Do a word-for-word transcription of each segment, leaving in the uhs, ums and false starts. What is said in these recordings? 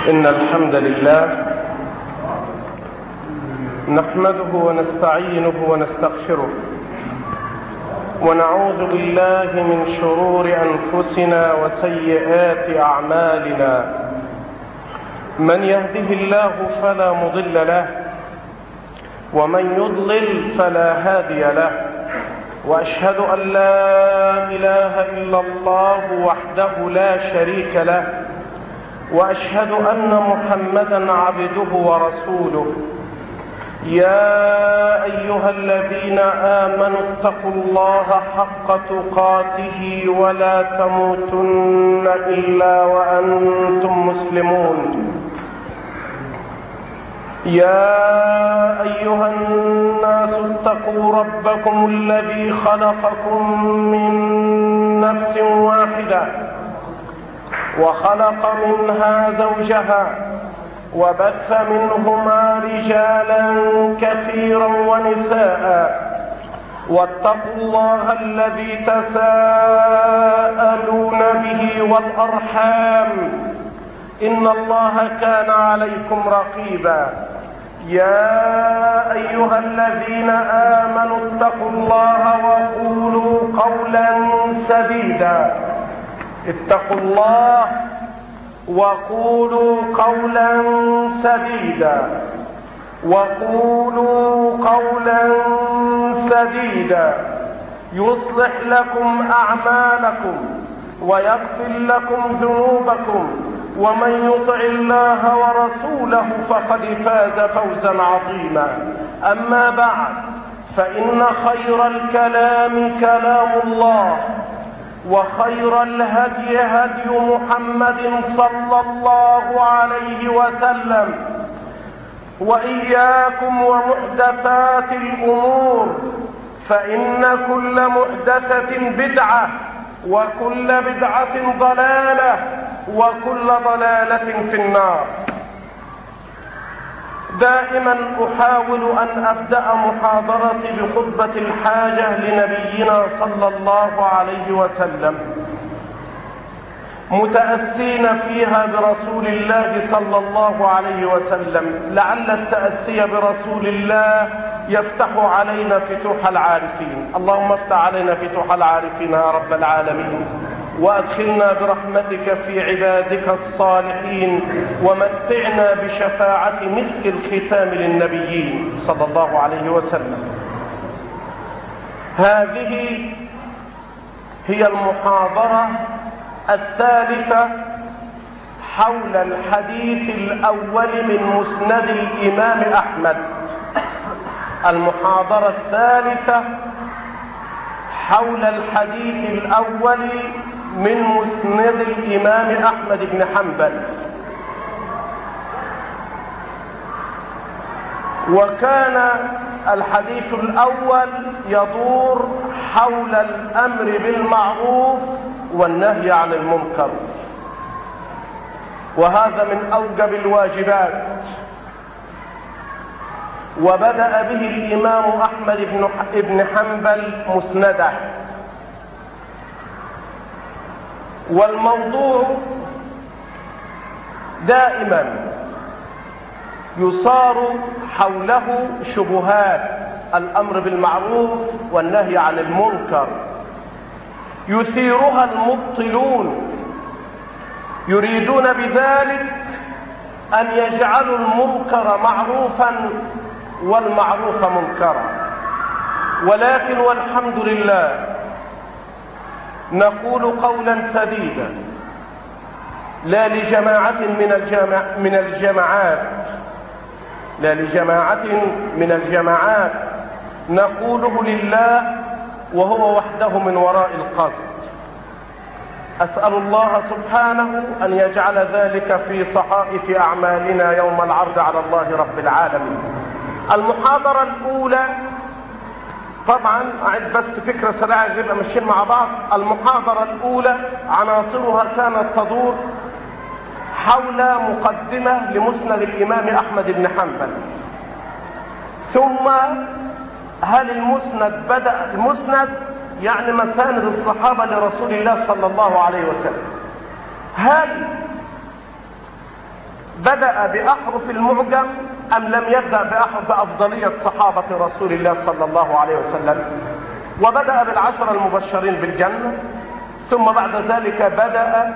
إن الحمد لله نحمده ونستعينه ونستغفره ونعوذ بالله من شرور أنفسنا وسيئات أعمالنا. من يهده الله فلا مضل له ومن يضلل فلا هادي له، وأشهد أن لا إله إلا الله وحده لا شريك له، وأشهد أن محمدا عبده ورسوله. يا أيها الذين آمنوا اتقوا الله حق تقاته ولا تموتن إلا وأنتم مسلمون. يا أيها الناس اتقوا ربكم الذي خلقكم من نفس واحدة وخلق منها زوجها وبث منهما رجالا كثيرا ونساء، واتقوا الله الذي تساءلون به والأرحام إن الله كان عليكم رقيبا. يا أيها الذين آمنوا اتقوا الله وقولوا قولا سديدا اتقوا الله وقولوا قولا سديدا وقولوا قولا سديدا يصلح لكم أعمالكم ويغفر لكم ذنوبكم، ومن يطع الله ورسوله فقد فاز فوزا عظيما. أما بعد، فإن خير الكلام كلام الله، وخير الهدي هدي محمد صلى الله عليه وسلم، وإياكم ومحدثات الأمور، فإن كل محدثة بدعة وكل بدعة ضلالة وكل ضلالة في النار. دائما أحاول أن أبدأ محاضرتي بخطبة الحاجة لنبينا صلى الله عليه وسلم، متأسين فيها برسول الله صلى الله عليه وسلم، لعل التأسي برسول الله يفتح علينا فتوح العارفين. اللهم افتح علينا فتوح العارفين يا رب العالمين، وأدخلنا برحمتك في عبادك الصالحين، ومتعنا بشفاعة مسك الختام للنبيين صلى الله عليه وسلم. هذه هي المحاضرة الثالثة حول الحديث الأول من مسند الإمام أحمد. المحاضرة الثالثة حول الحديث الأول من مسند الإمام أحمد بن حنبل. وكان الحديث الأول يدور حول الأمر بالمعروف والنهي عن المنكر، وهذا من أوجب الواجبات، وبدأ به الإمام أحمد بن حنبل مسنده. والموضوع دائما يصار حوله شبهات الأمر بالمعروف والنهي عن المنكر، يثيرها المبطلون، يريدون بذلك أن يجعلوا المنكر معروفا والمعروف منكرا. ولكن والحمد لله نقول قولا سديدا لا لجماعة من الجماع من الجماعات لا لجماعة من الجماعات نقوله لله وهو وحده من وراء القصد. أسأل الله سبحانه أن يجعل ذلك في صحائف أعمالنا يوم العرض على الله رب العالمين. المحاضرة الأولى، طبعا أعد بس فكرة سريعة نبقى ماشيين مع بعض. المحاضرة الأولى عناصرها كانت تدور حول مقدمة لمسند الإمام أحمد بن حنبل، ثم هل المسند بدأ المسند يعني مساند الصحابة لرسول الله صلى الله عليه وسلم، هل بدأ بأحرف المعجم أم لم يبدأ بأحرف أفضلية صحابة رسول الله صلى الله عليه وسلم؟ وبدأ بالعشرة المبشرين بالجنة، ثم بعد ذلك بدأ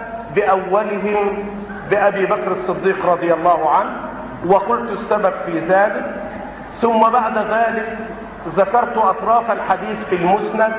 بأولهم بأبي بكر الصديق رضي الله عنه، وقلت السبب في ذلك. ثم بعد ذلك ذكرت أطراف الحديث في المسند،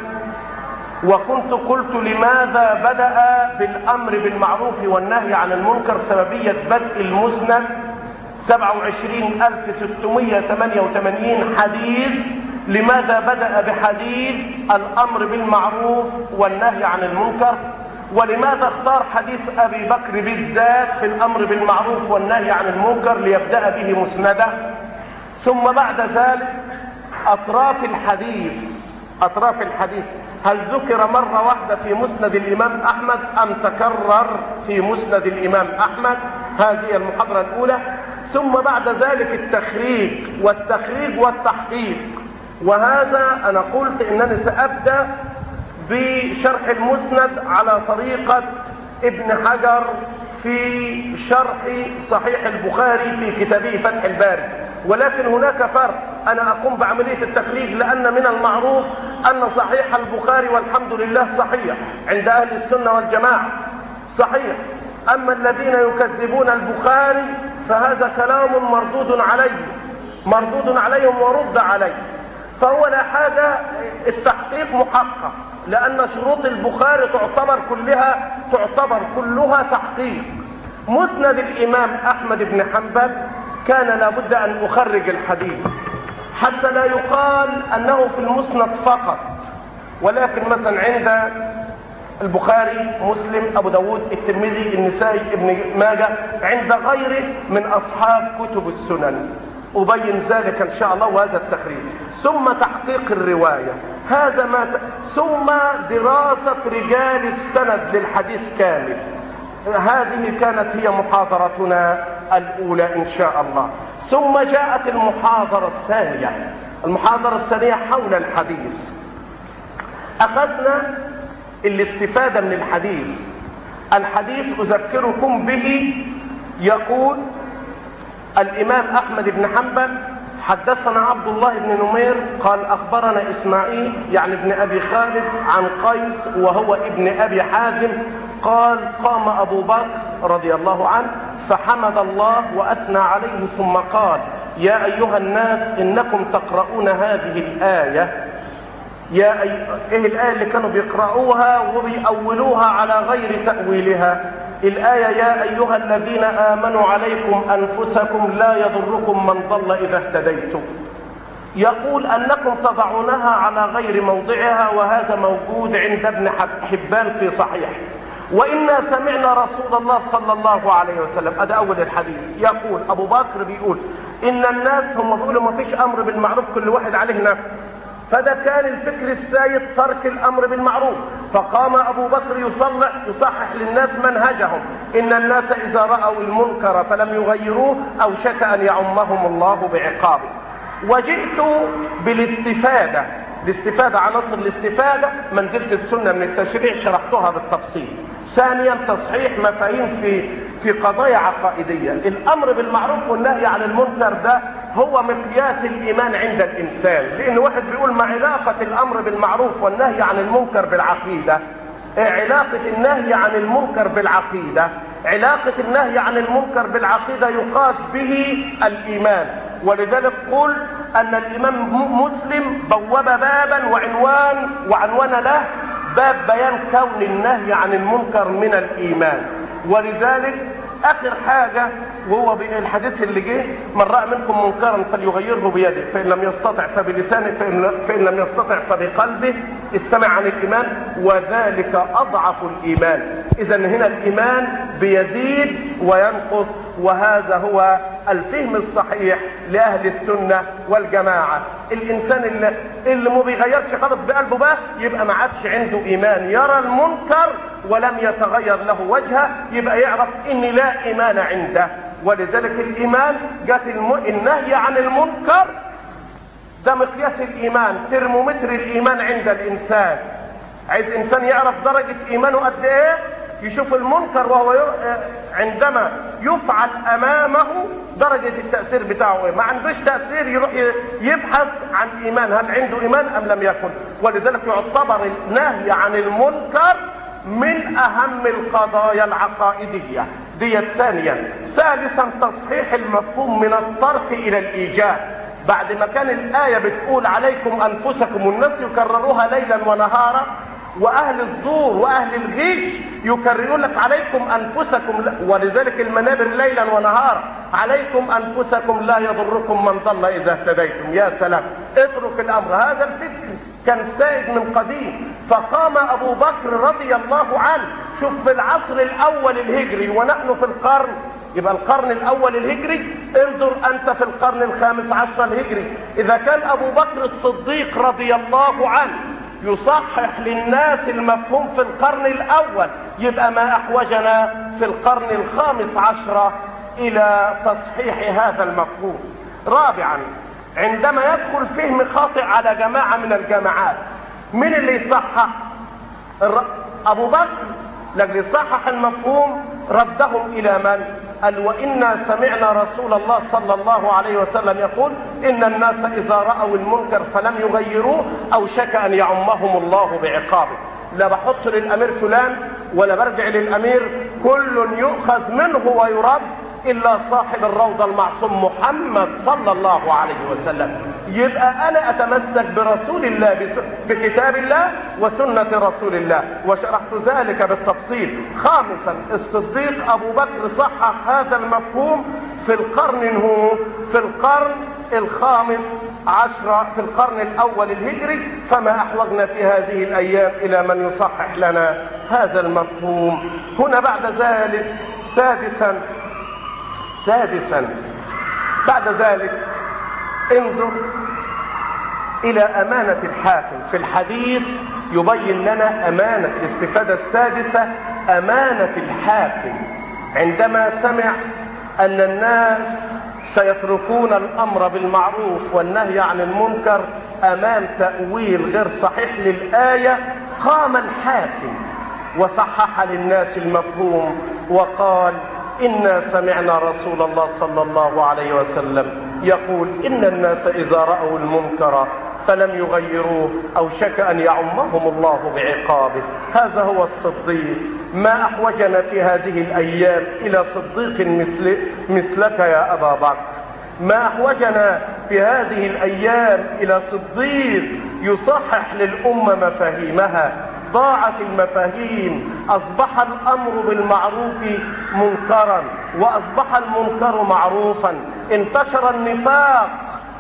وكنت قلت لماذا بدأ بالأمر بالمعروف والنهي عن المنكر. سببية بدء المسند سبعة وعشرين ألف وستمائة وثمانية وثمانين حديث. لماذا بدأ بحديث الأمر بالمعروف والنهي عن المنكر؟ ولماذا اختار حديث أبي بكر بالذات في الأمر بالمعروف والنهي عن المنكر ليبدأ به مسندا؟ ثم بعد ذلك أطراف الحديث أطراف الحديث هل ذكر مرة واحدة في مسند الإمام أحمد أم تكرر في مسند الإمام أحمد؟ هذه المحاضرة الأولى. ثم بعد ذلك التخريج والتخريج والتحقيق، وهذا أنا قلت إنني سأبدأ بشرح المسند على طريقة ابن حجر في شرح صحيح البخاري في كتابه فتح الباري، ولكن هناك فرق. أنا أقوم بعملية التخريج لأن من المعروف أن صحيح البخاري والحمد لله صحيح عند أهل السنة والجماعة صحيح. أما الذين يكذبون البخاري فهذا كلام مردود عليه مردود عليهم ورد عليه. فهو لا حاجة، التحقيق محقق، لأن شروط البخاري تعتبر كلها تعتبر كلها تحقيق. مسند الإمام أحمد بن حنبل كان لابد أن أخرج الحديث حتى لا يقال أنه في المسند فقط، ولكن مثلا عند البخاري، مسلم، أبو داود، الترمذي، النسائي، ابن ماجه، عند غيره من أصحاب كتب السنن. أبين ذلك إن شاء الله، وهذا التخريج. ثم تحقيق الرواية، هذا ما ت... ثم دراسة رجال السند للحديث كامل. هذه كانت هي محاضرتنا الأولى إن شاء الله. ثم جاءت المحاضرة الثانية المحاضرة الثانية حول الحديث. أخذنا الاستفادة من الحديث. الحديث أذكركم به يقول الإمام أحمد بن حنبل: حدثنا عبد الله بن نمير قال أخبرنا إسماعيل يعني ابن أبي خالد عن قيس وهو ابن أبي حازم قال: قام أبو بكر رضي الله عنه فحمد الله وأثنى عليه ثم قال: يا أيها الناس إنكم تقرؤون هذه الآية. يا أي... إيه الآية اللي كانوا بيقرأوها وبيأولوها على غير تأويلها؟ الآية: يا أيها الذين آمنوا عليكم أنفسكم لا يضركم من ضل إذا اهتديتم. يقول أنكم تضعونها على غير موضعها، وهذا موجود عند ابن حبان في صحيح. وإنا سمعنا رسول الله صلى الله عليه وسلم. هذا أول الحديث. يقول أبو بكر بيقول إن الناس هم بيقولوا ما فيش أمر بالمعروف، كل واحد عليه نفس. فده كان الفكر السائد ترك الأمر بالمعروف، فقام أبو بكر يصلح يصحح للناس منهجهم: إن الناس إذا رأوا المنكر فلم يغيروه أوشك أن يعمهم الله بعقابه. وجئت بالاستفادة الاستفادة عناصر الاستفادة منزلة السنة من التشريع، شرحتها بالتفصيل. ثانيا تصحيح مفاهيم في في قضايا عقائدية. الأمر بالمعروف والنهي عن المنكر ده هو مقياس الإيمان عند الإنسان، لأن واحد بيقول: ما علاقة الأمر بالمعروف والنهي عن المنكر بالعقيدة؟ علاقة النهي عن المنكر بالعقيدة علاقة النهي عن المنكر بالعقيدة يقاس به الإيمان. ولذلك قل أن الإمام مسلم بوب بابا وعنوان وعنوان له باب بيان كون النهي عن المنكر من الإيمان. ولذلك آخر حاجة وهو الحديث اللي جه: من رأى منكم منكرا فليغيره بيده، فإن لم يستطع فبلسانه، فإن لم يستطع فبقلبه. استمع عن الإيمان وذلك أضعف الإيمان. إذا هنا الإيمان بيزيد وينقص، وهذا هو الفهم الصحيح لأهل السنة والجماعة. الإنسان اللي, اللي ما بيغيرش خالص بقلبه بقى يبقى ما عادش عنده إيمان. يرى المنكر ولم يتغير له وجهه يبقى يعرف إن لا إيمان عنده. ولذلك الإيمان جاءت الم... النهي عن المنكر ده مقياس الإيمان، ترمومتر الإيمان عند الإنسان. عايز إنسان يعرف درجة إيمانه قد إيه؟ يشوف المنكر وهو عندما يفعل امامه درجة التأثير بتاعه ايه. ما عندوش تأثير يروح يبحث عن ايمان، هل عنده ايمان ام لم يكن. ولذلك يعتبر النهي عن المنكر من اهم القضايا العقائدية دي. ثانيا ثالثا تصحيح المفهوم من الصرف الى الايجاب. بعد ما كان الآية بتقول عليكم أنفسكم، والناس يكرروها ليلا ونهارا، وأهل الزور وأهل الغيش يكررون لك عليكم أنفسكم، ولذلك المنابر ليلا ونهارا عليكم أنفسكم لا يضركم من ضل إذا اهتديتم. يا سلام، اترك الأمر. هذا الفكر كان سائد من قديم، فقام أبو بكر رضي الله عنه. شوف في العصر الأول الهجري ونحن في القرن، يبقى القرن الاول الهجري، انظر انت في القرن الخامس عشر الهجري. اذا كان ابو بكر الصديق رضي الله عنه يصحح للناس المفهوم في القرن الاول، يبقى ما احوجنا في القرن الخامس عشر الى تصحيح هذا المفهوم. رابعا عندما يدخل فهم خاطئ على جماعة من الجماعات، من اللي يصحح؟ ابو بكر لكن يصحح المفهوم ردهم الى من؟ قال وإنا سمعنا رسول الله صلى الله عليه وسلم يقول إن الناس إذا رأوا المنكر فلم يغيروه أوشك أن يعمهم الله بعقابه. لا بحط للأمير فلان ولا برجع للأمير، كل يؤخذ منه ويرد إلا صاحب الروضة المعصوم محمد صلى الله عليه وسلم. يبقى أنا أتمسك برسول الله، بكتاب الله وسنة رسول الله، وشرحت ذلك بالتفصيل. خامسا الصديق أبو بكر صحح هذا المفهوم في القرن هو في القرن الخامس عشر، في القرن الأول الهجري. فما أحوجنا في هذه الأيام إلى من يصحح لنا هذا المفهوم. هنا بعد ذلك سادسا سادسا بعد ذلك انظر الى امانة الحاكم. في الحديث يبين لنا امانة، الاستفادة السادسة امانة الحاكم عندما سمع ان الناس سيتركون الامر بالمعروف والنهي عن المنكر امام تأويل غير صحيح للآية. قام الحاكم وصحح للناس المفهوم وقال إنا سمعنا رسول الله صلى الله عليه وسلم يقول إن الناس إذا رأوا المنكر فلم يغيروه أوشك أن يعمهم الله بعقابه. هذا هو الصديق. ما أحوجنا في هذه الأيام إلى صديق مثل مثلك يا أبا بكر. ما أحوجنا في هذه الأيام إلى صديق يصحح للأمة مفاهيمها. ضاعت المفاهيم، أصبح الأمر بالمعروف منكرا وأصبح المنكر معروفا. انتشر النفاق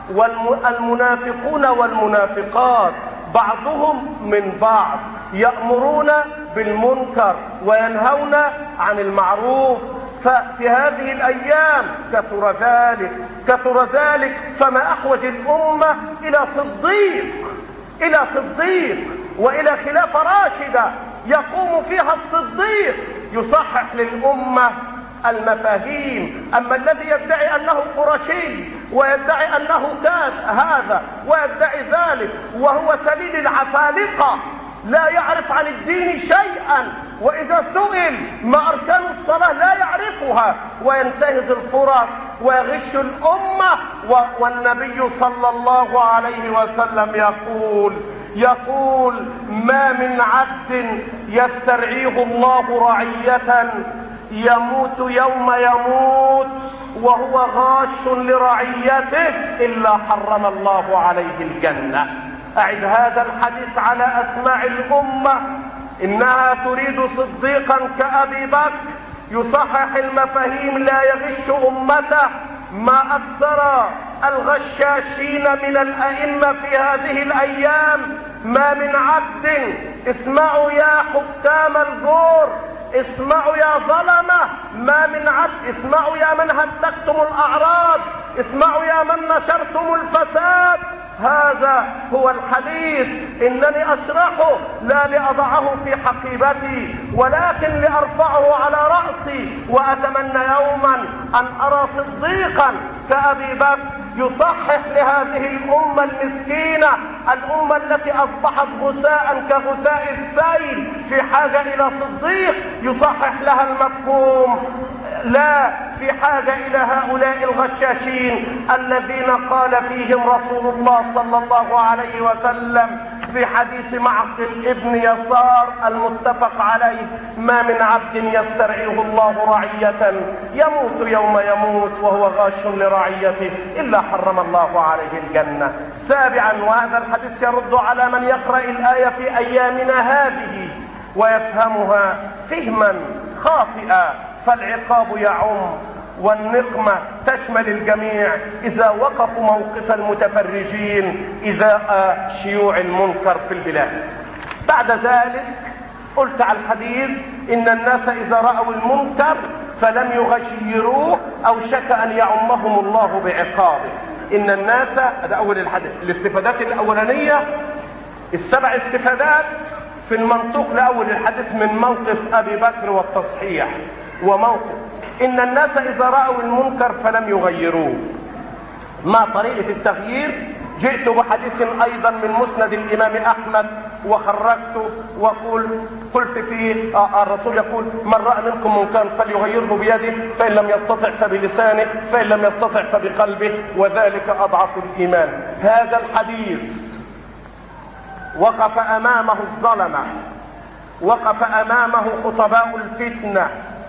والمنافقون والمنافقات بعضهم من بعض، يأمرون بالمنكر وينهون عن المعروف. ففي هذه الأيام كثر ذلك كثر ذلك فما أحوج الأمة إلى صديق إلى صديق وإلى خلافة راشدة يقوم فيها الصديق يصحح للأمة المفاهيم. أما الذي يدعي أنه قرشي ويدعي أنه كان هذا ويدعي ذلك وهو سليل العفالقة لا يعرف عن الدين شيئا، وإذا سئل ما أركان الصلاة لا يعرفها، وينتهز الفرص ويغش الأمة. والنبي صلى الله عليه وسلم يقول يقول ما من عبد يسترعيه الله رعية يموت يوم يموت وهو غاش لرعيته إلا حرم الله عليه الجنة. أعد هذا الحديث على أسماع الأمة، إنها تريد صديقا كأبي بكر يصحح المفاهيم لا يغش أمته. ما أكثر الغشاشين من الأئمة في هذه الأيام. ما من عبد، اسمعوا يا حكام الجور، اسمعوا يا ظلمة، ما من عبد، اسمعوا يا من هتكتم الأعراض، اسمعوا يا من نشرتم الفساد. هذا هو الحديث، إنني أشرحه لا لأضعه في حقيبتي ولكن لأرفعه على رأسي، وأتمنى يوما أن أرى صديقا كأبي بكر يصحح لهذه الأمة المسكينة، الأمة التي أصبحت غثاء كغثاء السيل في حاجة إلى صديق يصحح لها المفهوم، لا في حاجة إلى هؤلاء الغشاشين الذين قال فيهم رسول الله صلى الله عليه وسلم في حديث معقل ابن يسار المتفق عليه: ما من عبد يسترعيه الله رعية يموت يوم يموت وهو غاش لرعيته إلا حرم الله عليه الجنة. سابعا، وهذا الحديث يرد على من يقرأ الآية في أيامنا هذه ويفهمها فهما خاطئا، فالعقاب يعم والنقمة تشمل الجميع إذا وقفوا موقف المتفرجين إزاء شيوع المنكر في البلاد. بعد ذلك قلت على الحديث إن الناس إذا رأوا المنكر فلم يغيروه أوشك أن يعمهم الله بعقابه. إن الناس، هذا أول الحديث. الاستفادات الأولانية السبع استفادات في المنطوق لأول الحديث من موقف أبي بكر والتصحيح، وموقف إن الناس إذا رأوا المنكر فلم يغيروه. ما طريقة التغيير؟ جئت بحديث أيضا من مسند الإمام أحمد وخرجته وقل قلت فيه آه الرسول يقول: من رأى منكم منكرا فليغيره بيده، فإن لم يستطع فبلسانه، فإن لم يستطع فبقلبه، وذلك أضعف الإيمان. هذا الحديث وقف أمامه الظلمة، وقف أمامه خطباء الفتنة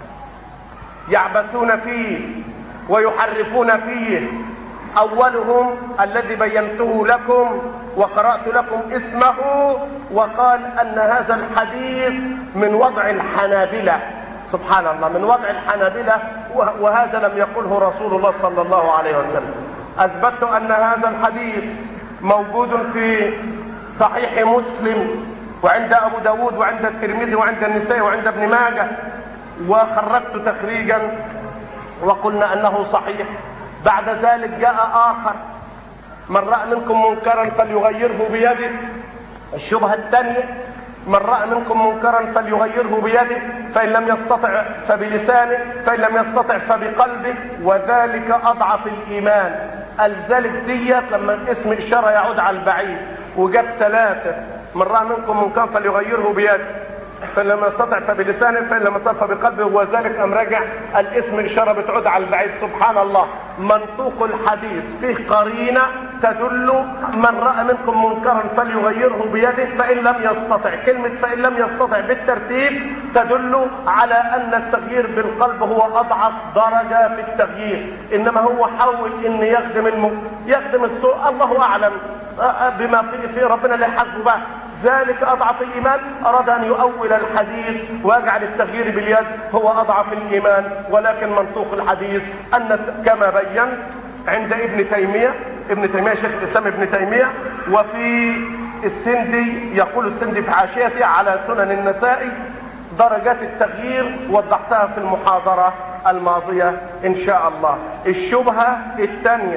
يعبثون فيه ويحرفون فيه. أولهم الذي بينته لكم وقرأت لكم اسمه وقال أن هذا الحديث من وضع الحنابلة. سبحان الله، من وضع الحنابلة، وهذا لم يقله رسول الله صلى الله عليه وسلم. أثبت أن هذا الحديث موجود في صحيح مسلم وعند أبو داود وعند الترمذي وعند النسائي وعند ابن ماجه، وخرجت تخريجا وقلنا أنه صحيح. بعد ذلك جاء آخر: من رأى منكم منكرا فليغيره بيده. الشبهة الثانية: من رأى منكم منكرا فليغيره بيده، فإن لم يستطع فبلسانه، فإن لم يستطع فبقلبه، وذلك أضعف الإيمان. الذلك ديت لما اسم إشارة يعود على البعيد، وجاب ثلاثة: من رأى منكم منكرا فليغيره بيده، فإن لم يستطع فبلسانه، فإن لم يستطع فبقلبه، وذلك أم رجع الاسم إشارة بتعود على البعيد. سبحان الله، منطوق الحديث فيه قرينة تدل: من رأى منكم منكرا فليغيره بيده، فإن لم يستطع. كلمة فإن لم يستطع بالترتيب تدل على أن التغيير بالقلب هو أضعف درجة في التغيير، إنما هو حاول إن يخدم الم... يخدم السوء، الله أعلم بما في ربنا لا يحاسبه به. ذلك أضعف الإيمان. أراد أن يؤول الحديث ويجعل التغيير باليد هو أضعف الإيمان، ولكن منطوق الحديث أن كما بيّن عند ابن تيمية ابن تيمية شيخ الإسلام ابن تيمية، وفي السندي يقول السندي في حاشيته على سنن النسائي درجات التغيير وضحتها في المحاضرة الماضية إن شاء الله. الشبهة الثانية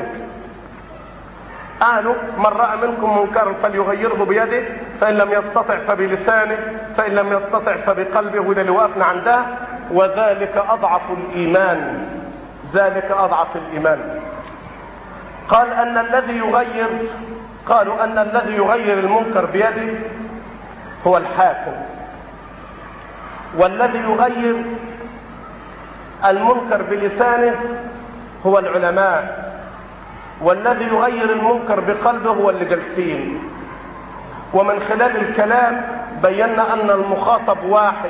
قالوا: من رأى منكم منكرا فليغيره بيده، فإن لم يستطع فبلسانه، فإن لم يستطع فبقلبه، وده اللي وقفنا عندها، وذلك أضعف الإيمان. ذلك أضعف الإيمان. قال أن الذي يغير قالوا أن الذي يغير المنكر بيده هو الحاكم، والذي يغير المنكر بلسانه هو العلماء، والذي يغير المنكر بقلبه هو اللي جالسين. ومن خلال الكلام بينا أن المخاطب واحد،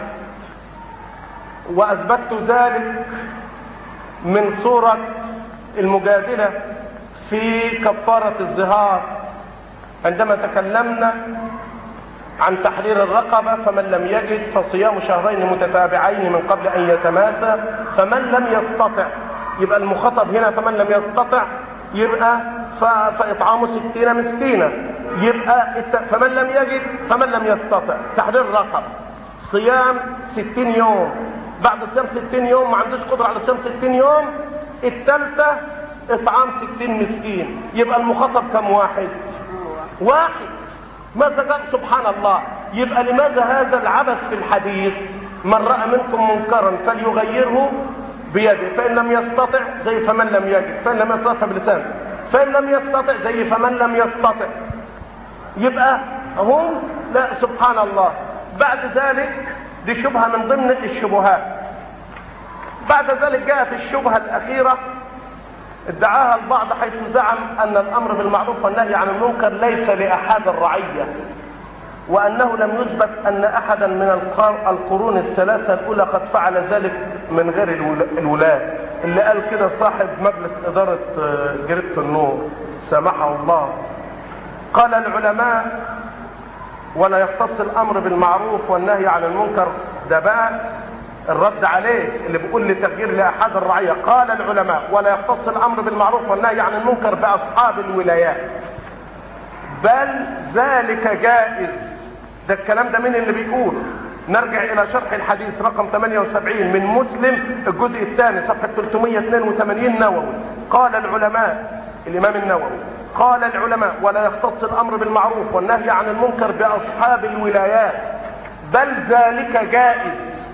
وأثبتت ذلك من سورة المجادلة في كفارة الظهار عندما تكلمنا عن تحرير الرقبة: فمن لم يجد فصيام شهرين متتابعين من قبل أن يتماسى، فمن لم يستطع. يبقى المخاطب هنا فمن لم يستطع، يبقى فإطعام ستين مسكينا، يبقى فمن لم يجد فمن لم يستطع تحرير الرقبة، صيام ستين يوم، بعد صيام ستين يوم ما عندوش قدرة على صيام ستين يوم، الثالثة إطعام ستين مسكين. يبقى المخاطب كم واحد؟ واحد. ماذا قال؟ سبحان الله. يبقى لماذا هذا العبث في الحديث؟ من رأى منكم منكرا فليغيره بيده، فإن لم يستطع زي فمن لم يجد، فإن لم يستطع بلسانه، فإن لم يستطع زي فمن لم يستطع. يبقى هم لا سبحان الله. بعد ذلك دي شبهة من ضمن الشبهات. بعد ذلك جاءت الشبهة الأخيرة ادعاها البعض، حيث زعم أن الأمر بالمعروف والنهي عن المنكر ليس لأحد الرعية، وأنه لم يثبت أن أحدا من القرون الثلاثة الأولى قد فعل ذلك من غير الولاة. اللي قال كده صاحب مجلس إدارة جريدة النور سامحه الله. قال العلماء ولا يختص الأمر بالمعروف والنهي عن المنكر، ده بقى الرد عليه اللي بيقول لتغيير لأحد الرعية. قال العلماء ولا يختص الأمر بالمعروف والنهي عن المنكر بأصحاب الولايات، بل ذلك جائز. ده الكلام ده مين اللي بيقول؟ نرجع الى شرح الحديث رقم ثمانية وسبعين من مسلم الجزء الثاني صفحة ثلاثمائة واثنين وثمانين نووي. قال العلماء، الامام النووي قال العلماء ولا يختص الامر بالمعروف والنهي عن المنكر باصحاب الولايات، بل ذلك جائز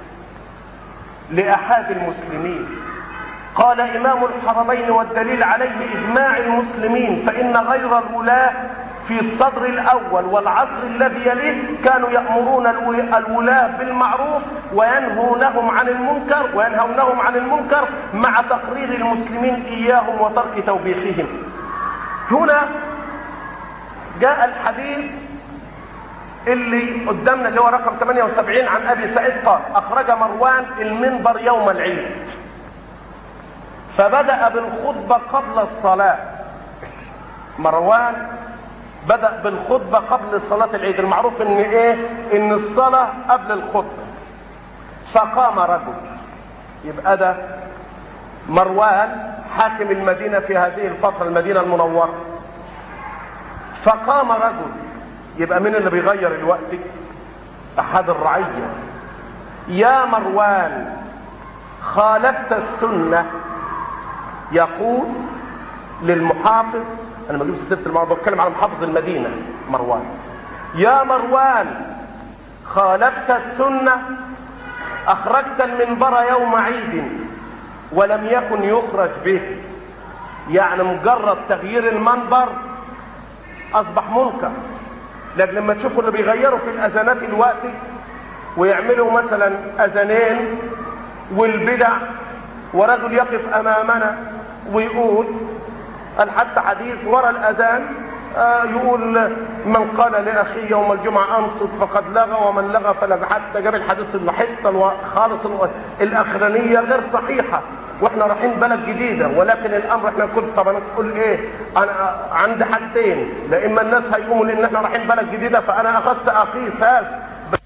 لاحد المسلمين. قال امام الحرمين والدليل عليه اجماع المسلمين، فان غير الولاة في الصدر الاول والعصر الذي يليه كانوا يأمرون الولاة بالمعروف وينهونهم عن المنكر وينهونهم عن المنكر مع تقرير المسلمين اياهم وترك توبيخهم. هنا جاء الحديث اللي قدامنا اللي هو رقم ثمانية وسبعين عن ابي سعيد قال اخرج مروان المنبر يوم العيد فبدأ بالخطبة قبل الصلاة. مروان بدأ بالخطبة قبل صلاة العيد. المعروف ان ايه؟ ان الصلاة قبل الخطبة. فقام رجل، يبقى ده مروان حاكم المدينة في هذه الفترة، المدينة المنورة. فقام رجل، يبقى مين اللي بيغير الوقت؟ احد الرعية. يا مروان خالفت السنة، يقول للمحافظ، انا ما جبت سيره الموضوع، بتكلم على محافظ المدينه مروان. يا مروان خالفت السنه، اخرجت المنبر يوم عيد ولم يكن يخرج به. يعني مجرد تغيير المنبر اصبح منكر. لكن لما تشوفوا اللي بيغيروا في الاذانات الوقت ويعملوا مثلا اذانين والبدع، ورجل يقف امامنا ويقول قال حتى حديث ورا الاذان آه يقول من قال لاخيه يوم الجمعه انصت فقد لغى ومن لغى فلغى، حتى جاب الحديث الحته خالص الاخرانيه غير صحيحه، واحنا رايحين بلد جديده. ولكن الامر احنا كل طبعا تقول ايه؟ انا عندي حاجتين، لا اما الناس هيقوموا لان احنا رايحين بلد جديده فانا اخذت اقيس هذا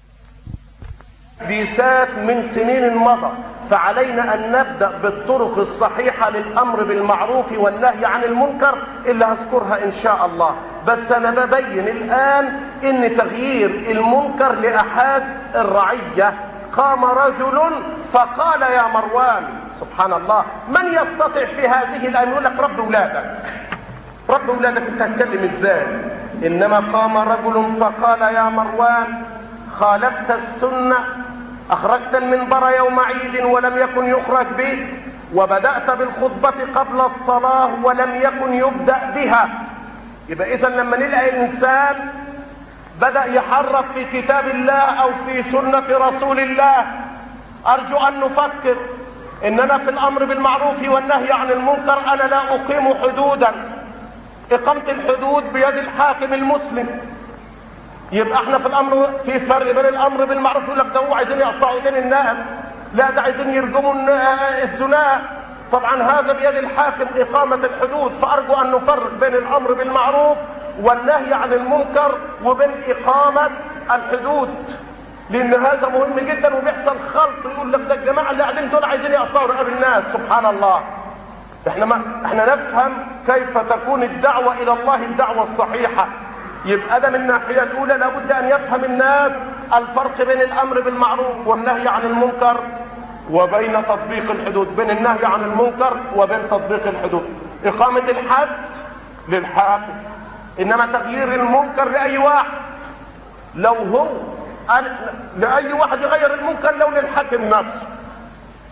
بيسات من سنين مضى، فعلينا ان نبدأ بالطرق الصحيحة للامر بالمعروف والنهي عن المنكر اللي هذكرها ان شاء الله. بس انا ببين الان ان تغيير المنكر لاحد الرعية. قام رجل فقال يا مروان، سبحان الله، من يستطيع في هذه الايام؟ يقول لك رب اولادك، رب اولادك انت هتكلم ازاي؟ انما قام رجل فقال يا مروان خالفت السنة، اخرجت المنبر يوم عيد ولم يكن يخرج به، وبدأت بالخطبة قبل الصلاة ولم يكن يبدأ بها. يبقى اذا لما نلاقي انسان بدأ يحرف في كتاب الله او في سنة رسول الله، ارجو ان نفكر اننا في الامر بالمعروف والنهي عن المنكر انا لا اقيم حدودا. اقامة الحدود بيد الحاكم المسلم. يبقى احنا في الامر في فرق بين الامر بالمعروف، يقول لك ده هو عايزين يقطعوا ايدين الناس، لا ده عايزين يرجموا الزنا. طبعا هذا بيد الحاكم اقامة الحدود. فارجو ان نفرق بين الامر بالمعروف والنهي عن المنكر وبين اقامة الحدود، لان هذا مهم جدا وبيحصل خلط. يقول لك ده الجماعة اللي قاعدين دول عايزين يقطعوا رقاب الناس. سبحان الله. احنا ما احنا نفهم كيف تكون الدعوة الى الله الدعوة الصحيحة. يبقى ده من الناحية الأولى لابد أن يفهم الناس الفرق بين الأمر بالمعروف والنهي عن المنكر وبين تطبيق الحدود، بين النهي عن المنكر وبين تطبيق الحدود. إقامة الحد للحاكم، إنما تغيير المنكر لأي واحد. لو هو لأي واحد يغير المنكر لو للحاكم نفسه.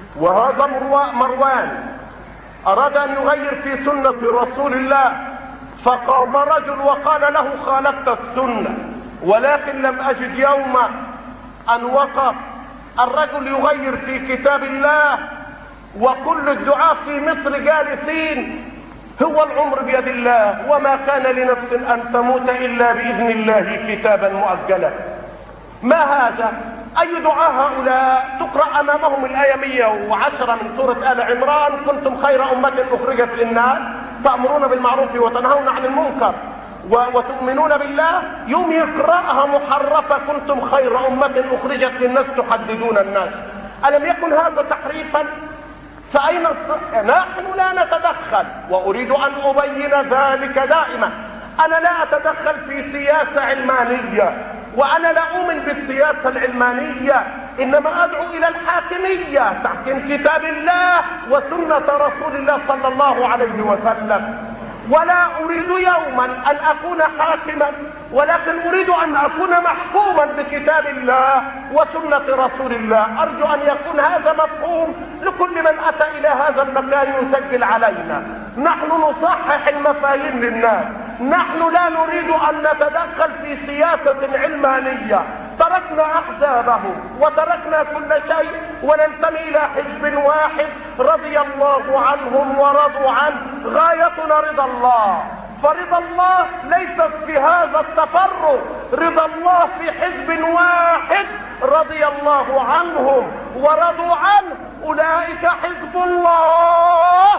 وهذا مروان اراد ان يغير في سنة رسول الله، فقام رجل وقال له خالفت السنة، ولكن لم اجد يوما ان وقف الرجل يغير في كتاب الله، وكل الدعاة في مصر جالسين. هو العمر بيد الله، وما كان لنفس ان تموت الا باذن الله كتابا مؤجلا. ما هذا؟ اي دعاء هؤلاء؟ تقرأ امامهم الآية مئة وعشرة من سورة آل عمران: كنتم خير امة اخرجت للناس تأمرون بالمعروف وتنهون عن المنكر وتؤمنون بالله. يوم يقرأها محرفة: كنتم خير امة اخرجت للناس تحددون الناس. الم يكن هذا تحريفا؟ فأين نحن لا نتدخل، وأريد أن أبين ذلك دائما. أنا لا أتدخل في سياسة علمانية، وأنا لا أؤمن بالسياسة العلمانية، إنما أدعو إلى الحاكمية، تحكيم كتاب الله وسنة رسول الله صلى الله عليه وسلم. ولا أريد يوما أن أكون حاكما، ولكن أريد أن أكون محكوما بكتاب الله وسنة رسول الله. أرجو أن يكون هذا مفهوم لكل من أتى إلى هذا المكان يسجل علينا. نحن نصحح المفاهيم للناس، نحن لا نريد أن نتدخل في سياسة علمانية. تركنا أحزابهم وتركنا كل شيء وننتمي إلى حزب واحد رضي الله عنهم ورضوا عنه. غايتنا رضا الله، فرضا الله ليست في هذا التفرق، رضا الله في حزب واحد رضي الله عنهم ورضوا عنه. أولئك حزب الله،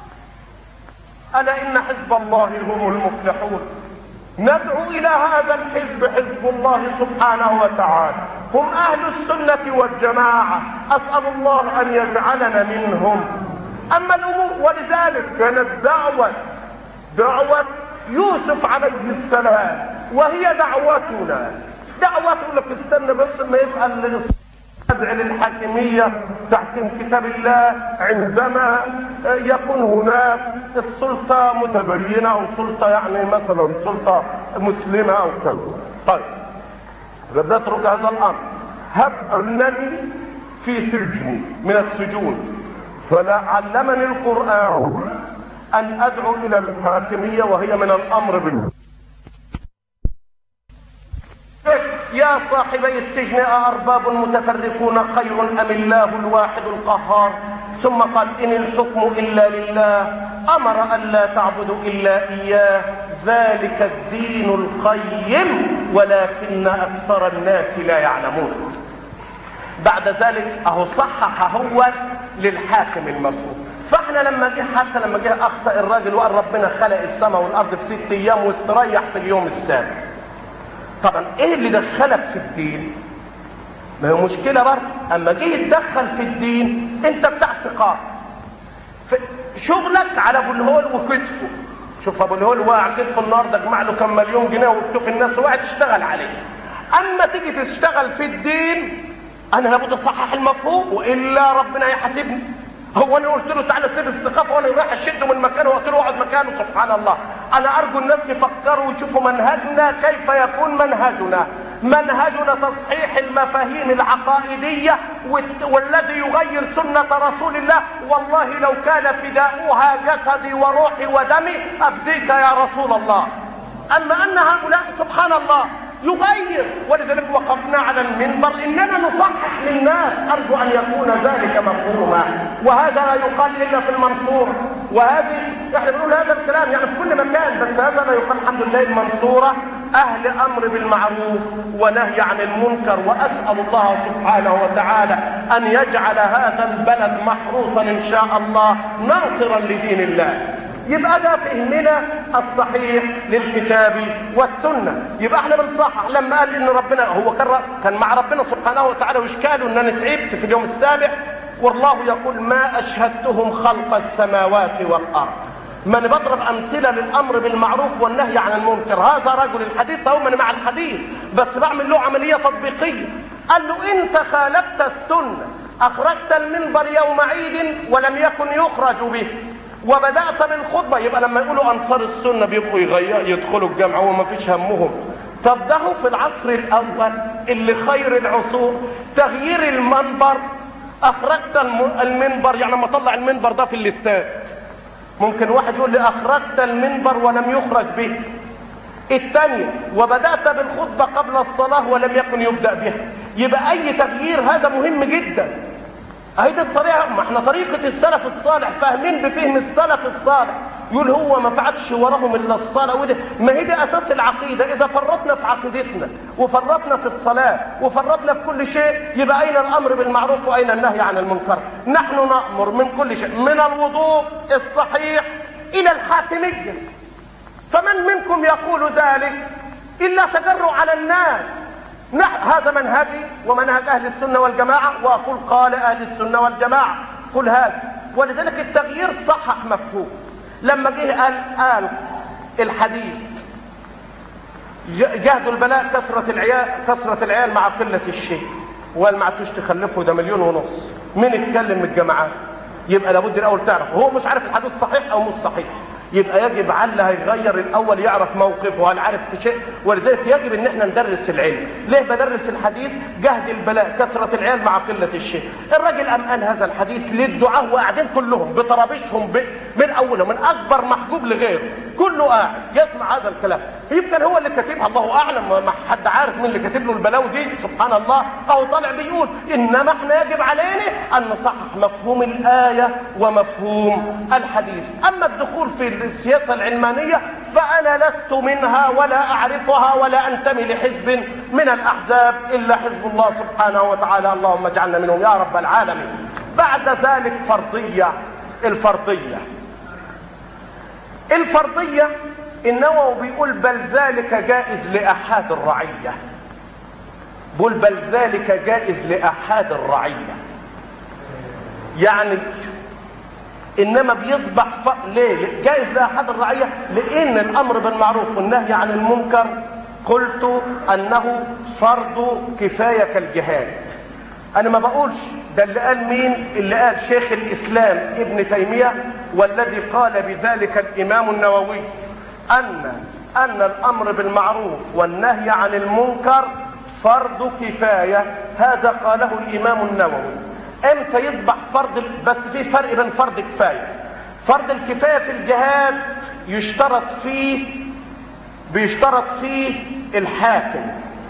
ألا إن حزب الله هم المفلحون. ندعو إلى هذا الحزب، حزب الله سبحانه وتعالى، هم أهل السنة والجماعة. أسأل الله أن يجعلنا منهم. أما الأمور، ولذلك كانت دعوة دعوة يوسف عليه السلام وهي دعوتنا. دعوتنا في استنى بس ما يبقى ادعي للحاكمية، تحكيم كتاب الله، عندما يكون هناك السلطة متبينة او سلطة يعني مثلا سلطة مسلمة او كذا. طيب بدأت اترك هذا الامر. هب انني في سجن من السجون، فلعلمني القرآن ان ادعو الى الحاكمية، وهي من الامر بالله. يا صاحبي السجن أأرباب متفرقون خير أم الله الواحد القهار؟ ثم قال: إن الحكم إلا لله، أمر أن لا تعبدوا إلا إياه، ذلك الدين القيم ولكن أكثر الناس لا يعلمون. بعد ذلك أهو صحح هو للحاكم المفروض. فاحنا لما جه حتى لما جه أخطأ الراجل وقال ربنا خلق السماء والأرض في ست أيام واستريح في اليوم السابع. طبعا ايه اللي دخلك في الدين؟ ما هي مشكلة برضه. اما جه يتدخل في الدين انت بتاع ثقافة، شغلك على ابو الهول وكتفه. شوف ابو الهول واقع كتفه النهارده اجمع له كم مليون جنيه وبتوق الناس وقاعد تشتغل عليه. اما تيجي تشتغل في الدين انا لابد اصحح المفهوم، والا ربنا يحاسبني. هو انا قلت له تعالى سيب الثقافه وانا رايح اشده من مكانه وقلت له اقعد مكانه؟ سبحان الله. انا ارجو الناس يفكروا ويشوفوا منهجنا كيف يكون منهجنا. منهجنا تصحيح المفاهيم العقائديه والذي يغير سنه رسول الله. والله لو كان فداؤها جسدي وروحي ودمي افديك يا رسول الله. اما ان هؤلاء سبحان الله يغير، ولذلك وقفنا على المنبر اننا نصحح للناس. ارجو ان يكون ذلك مفهوما، وهذا لا يقال الا في المنصورة. وهذه احنا بنقول هذا الكلام يعني في كل مكان، بس هذا لا يقال الحمد لله المنصورة اهل امر بالمعروف ونهي عن المنكر. واسال الله سبحانه وتعالى ان يجعل هذا البلد محروسا ان شاء الله ناصرا لدين الله. يبقى ده فهمنا الصحيح للكتاب والسنة. يبقى احنا بنصحح لما قال ان ربنا هو كان مع ربنا سبحانه وتعالى واشكاله ان انا تعبت في اليوم السابع، والله يقول: ما اشهدتهم خلق السماوات والارض. من بضرب امثله للامر بالمعروف والنهي عن المنكر. هذا رجل الحديث هو من مع الحديث، بس بعمل له عمليه تطبيقيه. قال له: انت خالفت السنه، اخرجت المنبر يوم عيد ولم يكن يخرج به، وبدأت بالخطبة. يبقى لما يقولوا أنصار السنة بيبقوا يدخلوا الجامعة وما فيش همهم. طب ده في العصر الأول اللي خير العصور تغيير المنبر اخرجت المنبر، يعني لما اطلع المنبر ده في الاستاد ممكن واحد يقول لي اخرجت المنبر ولم يخرج به. الثانية وبدأت بالخطبة قبل الصلاة ولم يكن يبدأ بها. يبقى اي تغيير هذا مهم جدا. اهي دي الطريقة، ما احنا طريقة السلف الصالح فاهمين بفهم السلف الصالح. يقول هو ما فعلش وراهم الا الصلاة، وده ما هي دي اساس العقيدة. اذا فرطنا في عقيدتنا وفرطنا في الصلاة وفرطنا في كل شيء يبقى اين الامر بالمعروف واين النهي عن المنكر؟ نحن نأمر من كل شيء، من الوضوء الصحيح الى الحاكمية. فمن منكم يقول ذلك الا تجرؤ على الناس؟ هذا منهجي ومنهج اهل السنة والجماعة، واقول قال اهل السنة والجماعة قل هذا. ولذلك التغيير صحح مفهوم. لما جه قال قال الحديث جهد البلاء كثرة العيال كثرة العيال مع قلة الشيء، وقال ما عرفتوش تخلفوا ده مليون ونص. مين اتكلم من الجماعات؟ يبقى لابد الاول تعرف هو مش عارف الحديث صحيح او مش صحيح. يبقى يجب على هيغير الاول يعرف موقفه هل عارف في شيء. ولذلك يجب ان احنا ندرس العلم. ليه بدرس الحديث؟ جهد البلاء كثرة العيال مع قلة الشيء. الراجل قام قال هذا الحديث للدعاء وقاعدين كلهم بطرابيشهم من اولهم من اكبر محجوب لغيره، كله قاعد يسمع هذا الكلام. يمكن هو اللي كاتبها، الله اعلم، ما حد عارف مين اللي كاتب له البلاوي دي، سبحان الله. او طالع بيقول انما احنا يجب علينا ان نصحح مفهوم الايه ومفهوم الحديث. اما الدخول في السياسة العلمانية فأنا لست منها ولا أعرفها ولا أنتمي لحزب من الأحزاب إلا حزب الله سبحانه وتعالى، اللهم اجعلنا منهم يا رب العالمين. بعد ذلك فرضية. الفرضية الفرضية النووي بيقول بل ذلك جائز لأحد الرعية. بيقول بل ذلك جائز لأحد الرعية، يعني انما بيصبح ف... ليه جائز لاحد الرعيه؟ لان الامر بالمعروف والنهي عن المنكر قلت انه فرض كفايه كالجهاد. انا ما بقولش ده اللي قال مين؟ اللي قال شيخ الاسلام ابن تيميه، والذي قال بذلك الامام النووي ان ان الامر بالمعروف والنهي عن المنكر فرض كفايه. هذا قاله الامام النووي. امتى يصبح فرض؟ بس في فرق بين فرض كفايه. فرض الكفايه في الجهاد يشترط فيه بيشترط فيه الحاكم،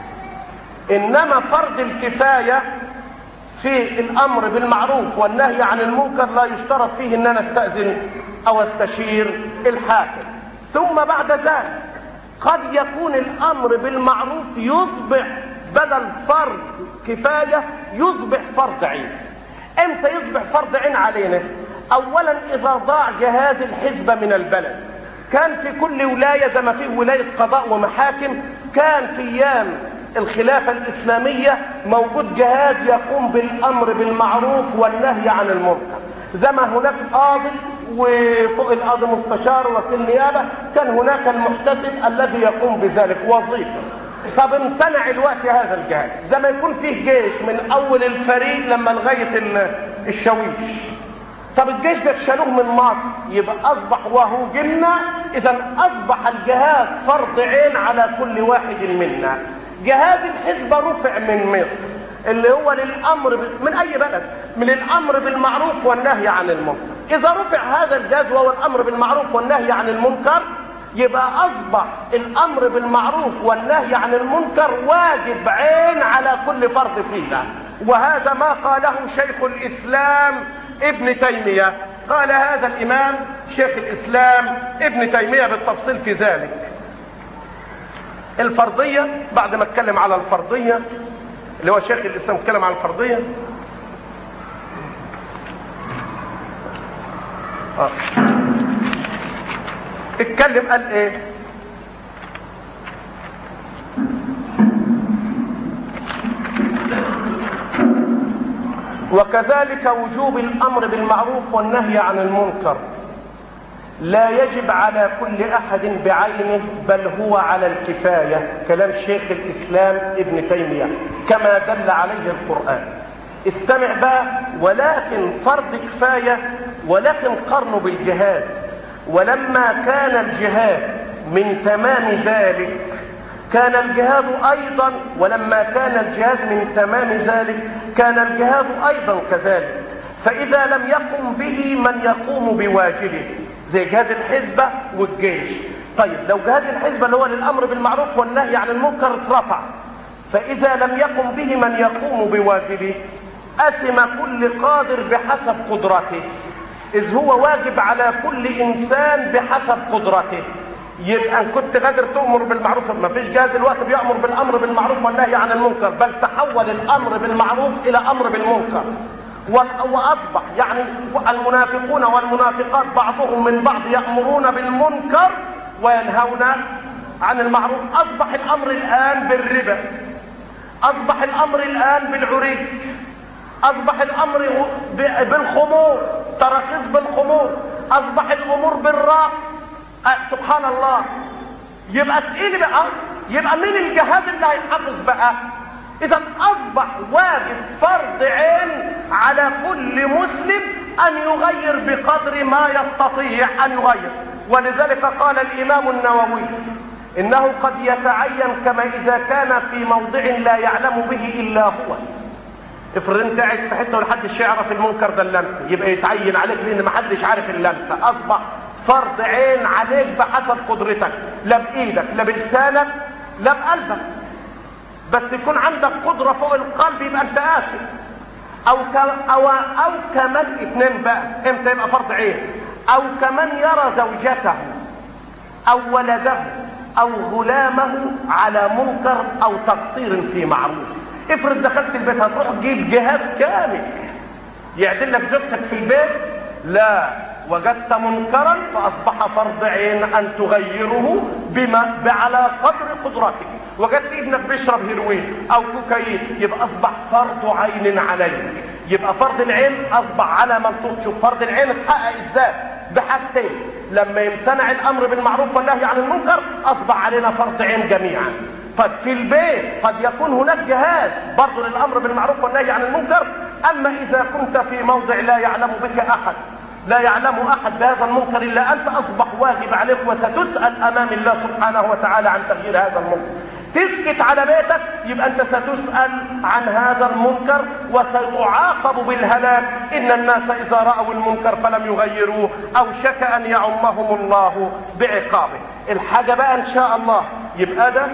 انما فرض الكفايه في الامر بالمعروف والنهي عن المنكر لا يشترط فيه ان انا استاذن او استشير الحاكم. ثم بعد ذلك قد يكون الامر بالمعروف يصبح بدل فرض كفايه يصبح فرض عين. امتى يصبح فرض عين علينا؟ اولا اذا ضاع جهاز الحزب من البلد. كان في كل ولايه زي ما فيه ولايه قضاء ومحاكم، كان في ايام الخلافه الاسلاميه موجود جهاز يقوم بالامر بالمعروف والنهي عن المنكر. زي ما هناك قاضي وفوق القاضي مستشار وكيل نيابه، كان هناك المحتسب الذي يقوم بذلك وظيفه. طب امتنع الوقت هذا الجهاز، زي ما يكون فيه جيش من اول الفريق لما لغايه الشاويش. طب الجيش ده شالوه من مصر، يبقى اصبح وهو جنة. اذا اصبح الجهاز فرض عين على كل واحد منا. جهاز الحزب رفع من مصر اللي هو للامر ب... من اي بلد، من الامر بالمعروف والنهي عن المنكر. اذا رفع هذا الجهاز وهو الامر بالمعروف والنهي عن المنكر، يبقى اصبح الامر بالمعروف والنهي عن المنكر واجب عين على كل فرد فينا. وهذا ما قاله شيخ الاسلام ابن تيمية. قال هذا الامام شيخ الاسلام ابن تيمية بالتفصيل في ذلك. الفرضية بعد ما اتكلم على الفرضية اللي هو شيخ الاسلام اتكلم على الفرضية، آه. اتكلم قال ايه؟ وكذلك وجوب الامر بالمعروف والنهي عن المنكر لا يجب على كل احد بعينه، بل هو على الكفاية. كلام شيخ الاسلام ابن تيمية كما دل عليه القرآن. استمع بقى. ولكن فرض كفاية، ولكن قرنوا بالجهاد. ولما كان الجهاد من تمام ذلك كان الجهاد ايضا، ولما كان الجهاد من تمام ذلك كان الجهاد ايضا كذلك. فاذا لم يقم به من يقوم بواجبه زي جهاد الحزبة والجيش. طيب لو جهاد الحزبة اللي هو للامر بالمعروف والنهي عن المنكر اترفع، فاذا لم يقم به من يقوم بواجبه اثم كل قادر بحسب قدرته، اذ هو واجب على كل انسان بحسب قدرته. يبقى ان كنت قادر تؤمر بالمعروف، ما فيش جهاد الوقت بيأمر بالامر بالمعروف والنهي عن المنكر، بل تحول الامر بالمعروف الى امر بالمنكر، واصبح يعني المنافقون والمنافقات بعضهم من بعض يأمرون بالمنكر وينهون عن المعروف. اصبح الامر الان بالربا، اصبح الامر الان بالعري، اصبح الامر بالخمور، تراخيص بالخمور، اصبح الامور بالراق. أه سبحان الله. يبقى تقيل بقى، يبقى مين الجهاد اللي هيحافظ بقى؟ اذا اصبح واجب فرض عين على كل مسلم ان يغير بقدر ما يستطيع ان يغير. ولذلك قال الامام النووي انه قد يتعين كما اذا كان في موضع لا يعلم به الا هو. افرض انت قاعد في حته ومحدش يعرف المنكر ده اللمسه، يبقى يتعين عليك لان محدش عارف اللمسه. اصبح فرض عين عليك بحسب قدرتك، لا بايدك لا بلسانك لا بقلبك، بس يكون عندك قدره فوق القلب يبقى انت قاسي. او ك... او او كمان اثنين بقى، امتى يبقى فرض عين؟ او كمن يرى زوجته او ولده او غلامه على منكر او تقصير في معروف. افرض دخلت البيت هتروح تجيب جهاز كامل يعدل لك زوجتك في البيت؟ لا، وجدت منكرا فاصبح فرض عين ان تغيره بما على قدر قدرتك. وجدت ابنك بيشرب هيروين او كوكايين يبقى اصبح فرض عين عليك. يبقى فرض العين اصبح على من تشوف. فرض العين اتحقق ازاي؟ بحاجتين، لما يمتنع الامر بالمعروف والنهي عن المنكر اصبح علينا فرض عين جميعا. طب في البيت قد يكون هناك جهاز برضه للامر بالمعروف والنهي عن المنكر، اما اذا كنت في موضع لا يعلم بك احد، لا يعلم احد بهذا المنكر الا انت، اصبح واجب عليك وستسأل امام الله سبحانه وتعالى عن تغيير هذا المنكر. تسكت على بيتك يبقى انت ستسأل عن هذا المنكر وستعاقب بالهلاك. ان الناس اذا رأوا المنكر فلم يغيروه اوشك ان يعمهم الله بعقابه. الحاجة بقى ان شاء الله يبقى ده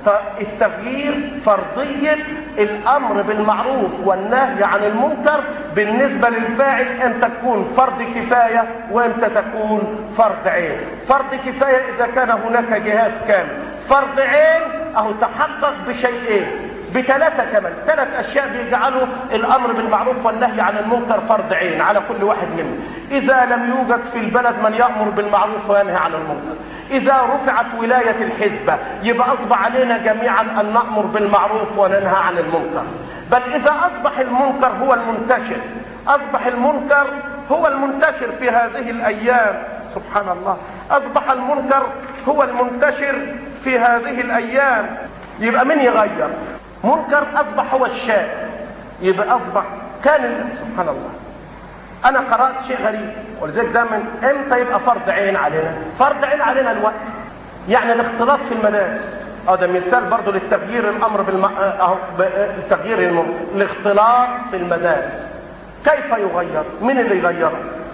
التغيير فرضية الامر بالمعروف والنهي عن المنكر بالنسبة للفاعل، امتى تكون فرض كفاية وامتى تكون فرض عين. فرض كفاية اذا كان هناك جهاز كامل. فرض عين اهو تحقق بشيئين، بثلاثة كمان، ثلاث اشياء بيجعلوا الامر بالمعروف والنهي عن المنكر فرض عين على كل واحد منا. اذا لم يوجد في البلد من يأمر بالمعروف وينهى عن المنكر، اذا رفعت ولاية الحزبة يبقى اصبح علينا جميعا ان نأمر بالمعروف وننهى عن المنكر. بل اذا اصبح المنكر هو المنتشر، اصبح المنكر هو المنتشر في هذه الايام، سبحان الله، اصبح المنكر هو المنتشر في هذه الايام، يبقى من يغير؟ منكر اصبح هو الشائع، يبقى اصبح كان سبحان الله. انا قرأت شيء غريب، ولذلك دايما امتى يبقى فرض عين علينا؟ فرض عين علينا الوقت، يعني الاختلاط في المدارس. اه ده مثال برضه للتغيير الامر بالم... اهو تغيير المنكر. الاختلاط في المدارس كيف يغير؟ مين اللي يغيره؟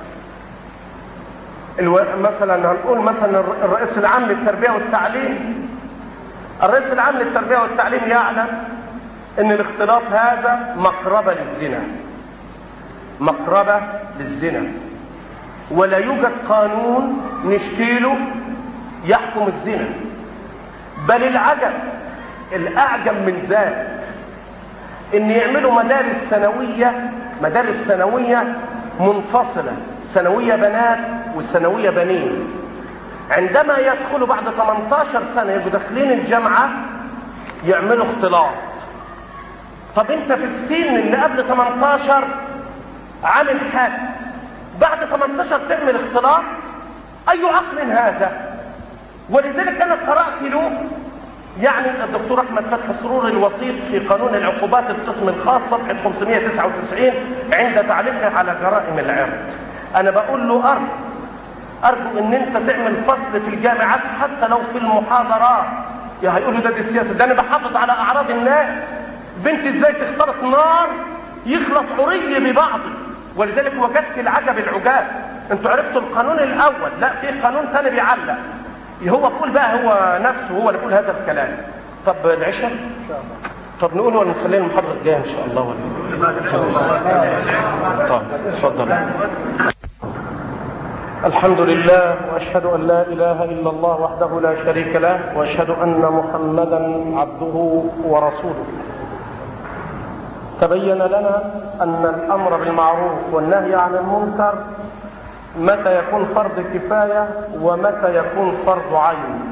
الو... مثلا هنقول مثلا الرئيس العام للتربية والتعليم، الرئيس العام للتربية والتعليم يعلم ان الاختلاط هذا مقربة للزنا، مقربة للزنا، ولا يوجد قانون نشكيله يحكم الزنا. بل العجب الاعجب من ذلك ان يعملوا مدارس ثانوية، مدارس ثانوية منفصلة، ثانوية بنات والثانوية بنين. عندما يدخلوا بعد ثمانية عشر سنة يبقوا داخلين الجامعة يعملوا اختلاط. طب انت في السن اللي قبل ثمانية عشر عامل حادث، بعد ثمانية عشر تعمل اختلاط؟ اي عقل هذا؟ ولذلك انا قرأت له يعني الدكتور احمد فتحي سرور الوسيط في قانون العقوبات القسم الخاص صفحة خمسمائة وتسعة وتسعين عند تعليقه على جرائم العرض. انا بقول له ارجو ارجو ان انت تعمل فصل في الجامعات حتى لو في المحاضرات يا هيقولوا ده دي السياسه، ده انا بحافظ على اعراض الناس. بنت ازاي تختلط نار يخلط عري ببعض؟ ولذلك وجدت العجب العجاب. انتوا عرفتوا القانون الاول، لا في قانون ثاني بيعلق. هو بيقول بقى، هو نفسه هو اللي بيقول هذا الكلام. طب العشاء؟ طب نقول ولا نخليه المحاضره الجايه ان شاء الله ولا؟ طب اتفضل. الحمد لله، واشهد ان لا اله الا الله وحده لا شريك له، واشهد ان محمدا عبده ورسوله. تبين لنا ان الامر بالمعروف والنهي عن المنكر متى يكون فرض كفايه ومتى يكون فرض عين.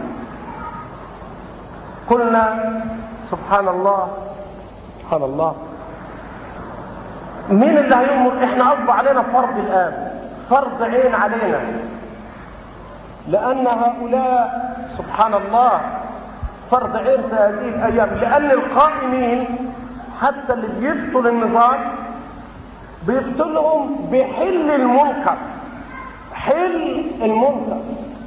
قلنا سبحان الله سبحان الله، مين اللي هيؤمر؟ احنا اصبح علينا فرض الان، فرض عين علينا، لان هؤلاء سبحان الله فرض عين في هذه الايام، لان القائمين حتى اللي بيبطل النظام بيبطلهم بحل المنكر. حل المنكر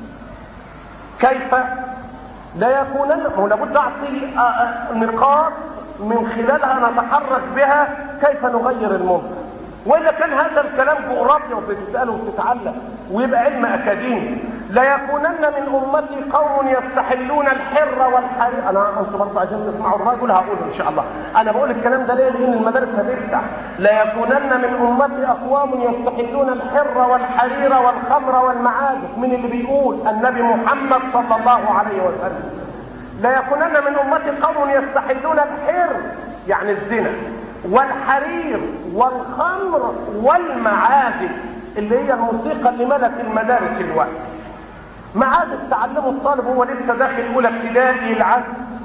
كيف؟ لا يكونن، هو لابد اعطي نقاط من خلالها نتحرك بها كيف نغير المنكر. والا كان هذا الكلام جغرافيا وبتساله وبتتعلم ويبقى علم اكاديمي. لا يكونن من امتي قوم يستحلون الحر والحرير. انا انتم برضه عايزين تسمعوا الرجل، هقوله ان شاء الله. انا بقول الكلام ده ليه؟ لان المدارس هتفتح. لا يكونن من امتي اقوام يستحلون الحر والحرير والخمر والمعازف. من اللي بيقول؟ النبي محمد صلى الله عليه وسلم. لا يكونن من امتي قوم يستحلون الحر يعني الزنا والحرير والخمر والمعازف اللي هي الموسيقى اللي ملت المدارس الوقت. معازف تعلموا الطالب هو لسه داخل اولى ابتدائي العزف.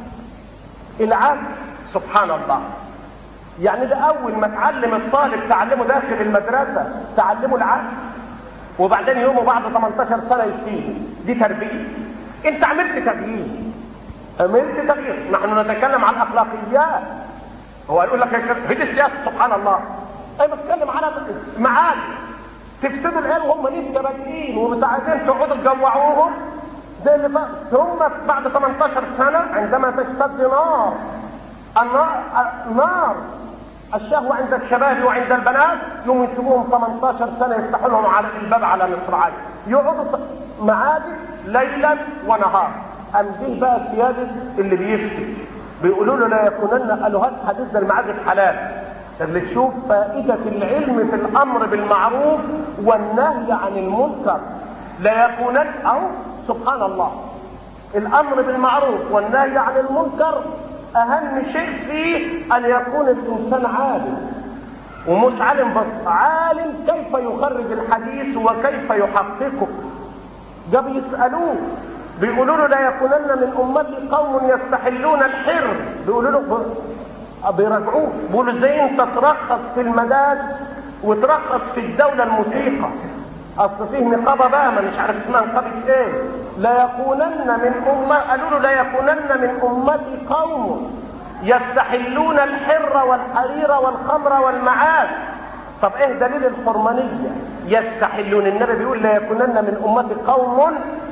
العزف سبحان الله، يعني ده اول ما تعلم الطالب تعلمه داخل المدرسه، تعلمه العزف، وبعدين يومه بعد ثمانية عشر سنه يشتغل. دي تربيه. انت عملت تغيير، عملت تغيير. نحن نتكلم عن اخلاقيات. هو يقول لك هي دي السياسه سبحان الله. انا بتكلم على معاد تفسدوا العيال وهم لسه بادئين وبتاعتين تقعدوا تجوعوهم زي اللي فات. ثم بعد ثمانية عشر سنه عندما تشتد نار النار نار الشهوه عند الشباب وعند البنات يوم يسيبوهم ثمانية عشر سنه يفتحوا لهم على الباب على مصراعي يقعدوا معادف ليلا ونهار. ام دي بقى السياده اللي بيفتي بيقولوا له لا يكونن، قالوا هات حديث ده المعازف حلال. اللي تشوف فائده العلم في الامر بالمعروف والنهي عن المنكر. لا يكونن، او سبحان الله، الامر بالمعروف والنهي عن المنكر اهم شيء فيه ان يكون الانسان عالم، ومش عالم بس، عالم كيف يخرج الحديث وكيف يحققه. ده بيسالوه بيقولوا له لا يكونن من امتي قوم يستحلون الحر. بيقولوا له بيراجعوه، بيقولوا ازاي انت ترخص في المدارس وترخص في الدوله الموسيقى؟ اصل فيه نقابه بقى ما مش عارف اسمها نقابه ايه. لا يكونن من امه، قالوا له لا يكونن من امتي قوم يستحلون الحر والحرير والخمر والمعازف. طب ايه دليل الحرمانيه؟ يستحلون، النبي بيقول لا يكونن من امتي قوم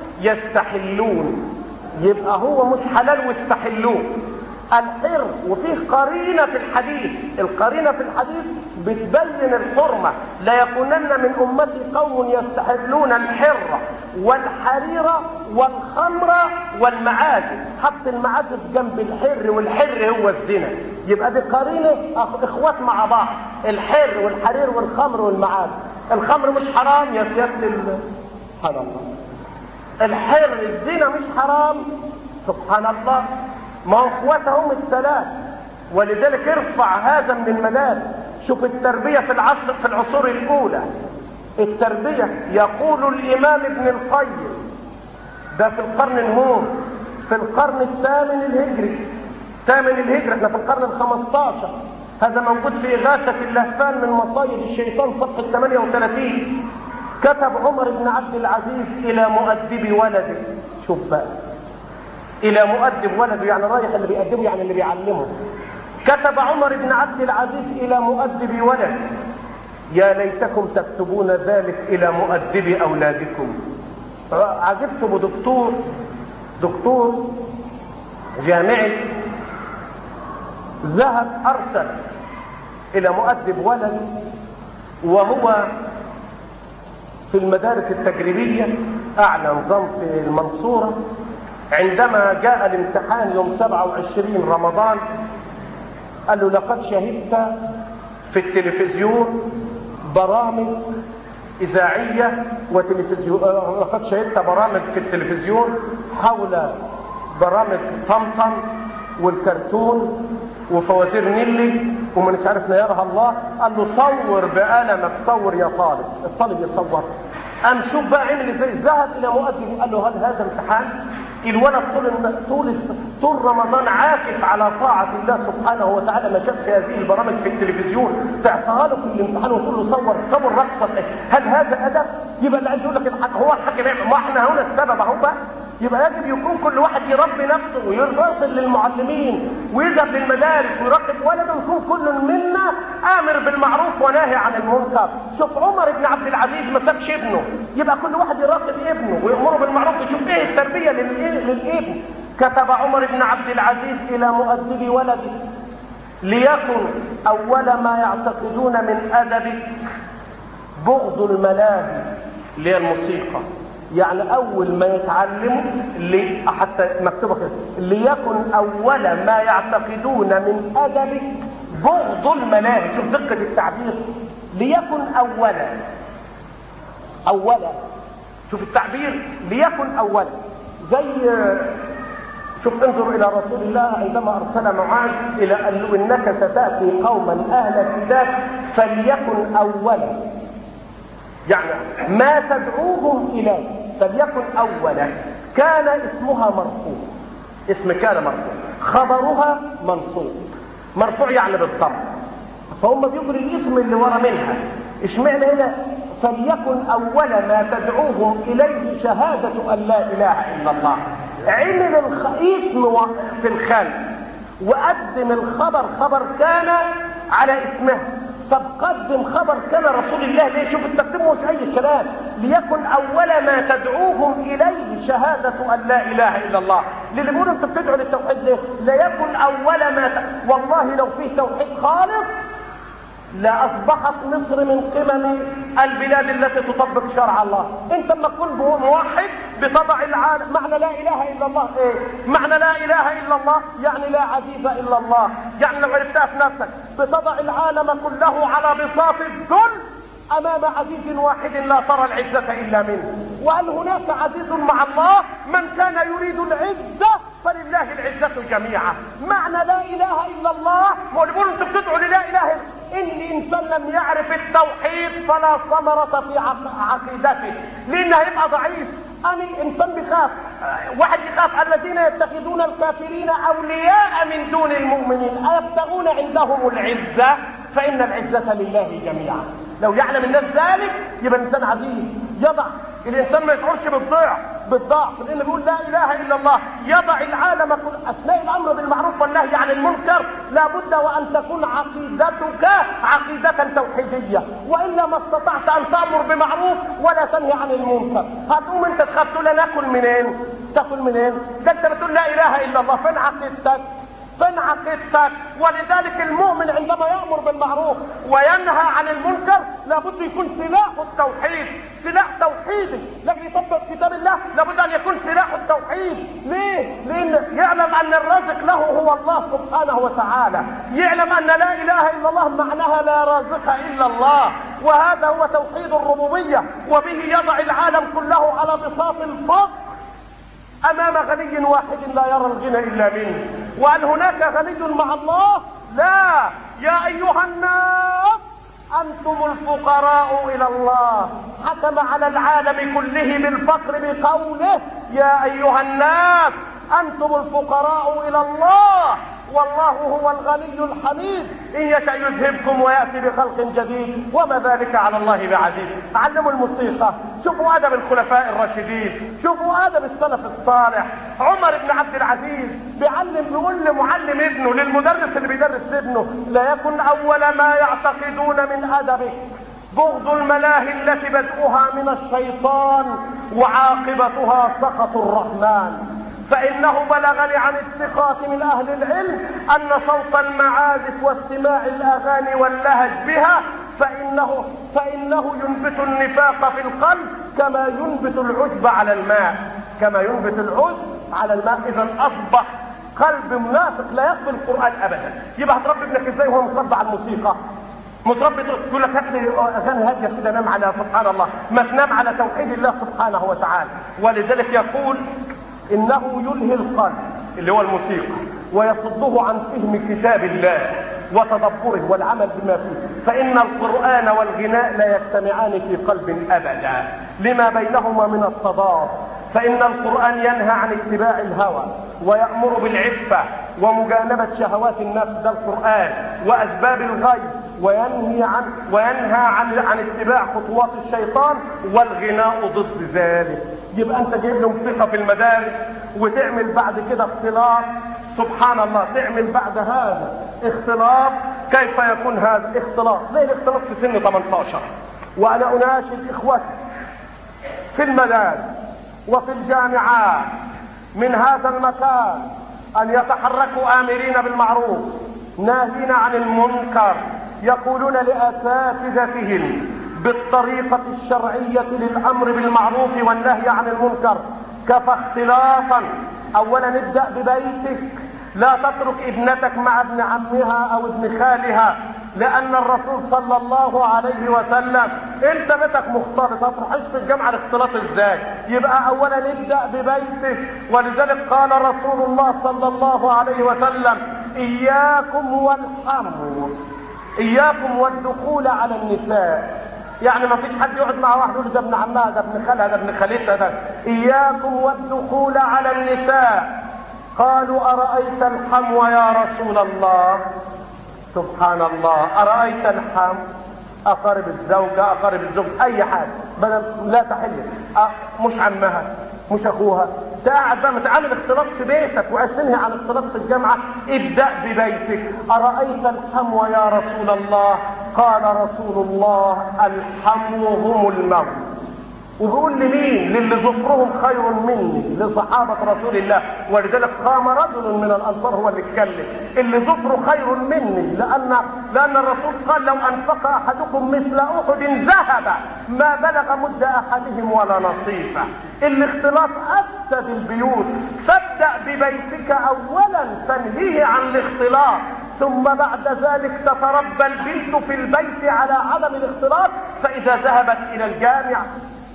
يستحلون، يبقى هو مش حلال واستحلوه. الحر، وفيه قرينه في الحديث، القرينه في الحديث بتبين الحرمه. لا يكونن من امتي قوم يستحلون الحر والحرير والخمر والمعازف. حط المعازف جنب الحر، والحر هو الزنا، يبقى دي قرينه اخوات مع بعض، الحر والحرير والخمر والمعازف. الخمر مش حرام يا سياده سبحان الله. الحر الزنا مش حرام سبحان الله. ما هو اخواتهم الثلاث، ولذلك ارفع هذا من المدارس. شوف التربيه في العصر في العصور الاولى. التربيه يقول الامام ابن القيم ده في القرن الهون، في القرن الثامن الهجري، ثامن الهجري، احنا في القرن الخمستاشر. هذا موجود في إغاثة اللهفان من مصايد الشيطان صفحة ثمانية وثلاثين. كتب عمر بن عبد العزيز الى مؤدب ولده. شوف بقى، الى مؤدب ولده يعني رايح اللي بيأدبه يعني اللي بيعلمه. كتب عمر بن عبد العزيز الى مؤدب ولده: يا ليتكم تكتبون ذلك الى مؤدب اولادكم. عجبت بدكتور دكتور جامعي ذهب أرسل إلى مؤدب ولد وهو في المدارس التجريبية، أعلى نظام في المنصورة. عندما جاء الامتحان يوم سبعة وعشرين رمضان قال له لقد شهدت في التلفزيون برامج إذاعية وتلفزيون، لقد شهدت برامج في التلفزيون حول برامج طمطم والكرتون وفواتير نيلي ومن عارف نيرها الله. قال له صور بقلمك، صور يا طالب. الطالب يصور. قام شوف بقى عمل ازاي. ذهب الى مؤدب وقال له هل هذا امتحان؟ الولد طول طول طول رمضان عاكف على طاعه الله سبحانه وتعالى، ما شافش هذه البرامج في التلفزيون، تعطيها له في الامتحان وتقول له صور صور رقصه. هل هذا ادب؟ يبقى اللي عايز يقول لك الحق هو الحاكم يعمل، ما احنا هنا السبب اهو بقى. يبقى يجب يكون كل واحد يربي نفسه ويرسل للمعلمين ويذهب للمدارس ويراقب ولده، ويكون كل منا امر بالمعروف وناهي عن المنكر. شوف عمر بن عبد العزيز ما سابش ابنه، يبقى كل واحد يراقب ابنه ويامره بالمعروف ويشوف ايه التربيه للابن. كتب عمر بن عبد العزيز الى مؤدب ولده: ليكن اول ما يعتقدون من ادبك بغض الملاهي اللي هي الموسيقى. يعني اول ما يتعلموا اللي حتى مكتوبه كده: ليكن اول ما يعتقدون من ادبك بغض الملاهي. شوف دقه التعبير، ليكن اولا اولا. شوف التعبير ليكن اولا. زي شوف انظر الى رسول الله عندما ارسل معاذ الى قال له انك ستاتي قوما اهل كتاب فليكن اولا، يعني ما تدعوهم اليه فليكن اولا. كان اسمها مرفوع، اسم كان مرفوع، خبرها منصوب. مرفوع يعني بالضبط، فهم بيجري الاسم اللي ورا منها. اشمعنى هنا فليكن اول ما تدعوهم اليه شهاده ان لا اله الا الله؟ عمل الاسم في الخلق وقدم الخبر خبر كان على اسمها. طب قدم خبر كان رسول الله ليه؟ شوف التقديم مش اي كلام. ليكن اول ما تدعوهم اليه شهاده ان لا اله الا الله. اللي بيقولوا انتوا بتدعوا للتوحيد ليه؟ ليكن اول ما ت... والله لو فيه توحيد خالص لاصبحت مصر من قمم البلاد التي تطبق شرع الله. انت لما تكون موحد بتضع العالم. معنى لا اله الا الله ايه؟ معنى لا اله الا الله يعني لا عزيز الا الله. يعني لو عرفتها في نفسك بتضع العالم كله على بساط الذل امام عزيز واحد لا ترى العزه الا منه. وهل هناك عزيز مع الله؟ من كان يريد العزه فلله العزه جميعا. معنى لا اله الا الله ما بيقولوا انتوا بتدعوا للا اله الا الله. ان الانسان لم يعرف التوحيد فلا ثمرة في عقيدته، لانه هيبقى ضعيف. ان الانسان بيخاف، واحد يخاف الذين يتخذون الكافرين اولياء من دون المؤمنين ايبتغون عندهم العزة فان العزة لله جميعا. لو يعلم الناس ذلك يبقى الانسان عزيز يضع. الانسان ما يشعرش بالضعف بالضعف لانه بيقول لا اله الا الله. يضع العالم كل اثناء الامر بالمعروف والنهي عن المنكر لابد وان تكون عقيدتك عقيدة توحيدية، والا ما استطعت ان تامر بمعروف ولا تنهي عن المنكر. هتقوم انت تخاف تقول انا اكل منين؟ تاكل منين؟ ده انت بتقول لا اله الا الله. فين عقيدتك؟ فين عقيدتك؟ ولذلك المؤمن عندما يأمر بالمعروف وينهى عن المنكر لابد يكون سلاحه التوحيد، سلاح توحيدي. لكن يطبق كتاب الله لابد ان يكون سلاحه التوحيد. ليه؟ لان يعلم ان الرازق له هو الله سبحانه وتعالى، يعلم ان لا اله الا الله معناها لا رازق الا الله، وهذا هو توحيد الربوبيه، وبه يضع العالم كله على بساط الفضل امام غني واحد لا يرى الغنى الا منه. وهل هناك غني مع الله؟ لا. يا ايها الناس انتم الفقراء الى الله. حكم على العالم كله بالفقر بقوله يا ايها الناس انتم الفقراء الى الله والله هو الغني الحميد ان يشاء يذهبكم وياتي بخلق جديد وما ذلك على الله بعزيز. علموا الموسيقى، شوفوا ادب الخلفاء الراشدين، شوفوا ادب السلف الصالح. عمر بن عبد العزيز بيعلم، بيقول لمعلم ابنه للمدرس اللي بيدرس ابنه لا يكن اول ما يعتقدون من ادبك بغض الملاهي التي بدؤها من الشيطان وعاقبتها سخط الرحمن. فإنه بلغني عن الثقات من أهل العلم أن صوت المعازف واستماع الأغاني واللهج بها فإنه, فإنه ينبت النفاق في القلب كما ينبت العشب على الماء، كما ينبت العشب على الماء. إذا أصبح قلب منافق لا يقبل القرآن أبدا. يبقى هتربي ابنك ازاي وهو متربى على الموسيقى؟ متربي تقول لك هات لي اغاني هاديه كده نام على سبحان الله، ما تنام على توحيد الله سبحانه وتعالى. ولذلك يقول انه يلهي القلب اللي هو الموسيقى ويصده عن فهم كتاب الله وتدبره والعمل بما فيه، فإن القرآن والغناء لا يجتمعان في قلب أبدا لما بينهما من التضاد. فإن القرآن ينهى عن اتباع الهوى ويأمر بالعفة ومجانبة شهوات النفس، ده القرآن، وأسباب الغي، وينهي عن وينهى عن عن اتباع خطوات الشيطان، والغناء ضد ذلك. يبقى أنت جايب له موسيقى في المدارس وتعمل بعد كده اختلاط، سبحان الله، تعمل بعد هذا اختلاط. كيف يكون هذا اختلاط؟ ليه الاختلاط في سن ثمانية عشر؟ وأنا أناشد إخوتي في المدارس وفي الجامعات من هذا المكان أن يتحركوا آمرين بالمعروف ناهين عن المنكر، يقولون لأساتذتهم بالطريقة الشرعية للأمر بالمعروف والنهي عن المنكر. كفى اختلاطا. أولا ابدأ ببيتك، لا تترك ابنتك مع ابن عمها أو ابن خالها، لأن الرسول صلى الله عليه وسلم انت بيتك مختلط، هتروحش في الجامعة الاختلاط ازاي؟ يبقى أولا ابدأ ببيتك. ولذلك قال رسول الله صلى الله عليه وسلم إياكم والحمو، إياكم والدخول على النساء. يعني ما فيش حد يقعد مع واحد يقول ده ابن عمها، ده ابن خالها، ده ابن خالتها، ده. إياكم والدخول على النساء. قالوا أرأيت الحمو يا رسول الله؟ سبحان الله، أرأيت الحمو؟ أقارب الزوجة، أقارب الزوج، أي حاجة بدل لا تحل، مش عمها مش أخوها. تقعد بقى متعامل اختلاط في بيتك وعايز تنهي عن اختلاط في الجامعة، ابدأ ببيتك. أرأيت الحمو يا رسول الله؟ قال رسول الله الحمو هم الموت. وبيقول لمين؟ للي ظفرهم خير مني، لصحابة رسول الله. ولذلك قام رجل من الأنصار هو اللي اتكلم، اللي ظفره خير مني، لأن لأن الرسول قال لو أنفق أحدكم مثل أحد ذهب ما بلغ مد أحدهم ولا نصيفه. الاختلاط أفسد البيوت، فابدأ ببيتك أولا تنهيه عن الاختلاط، ثم بعد ذلك تتربى البنت في البيت على عدم الاختلاط. فإذا ذهبت إلى الجامعة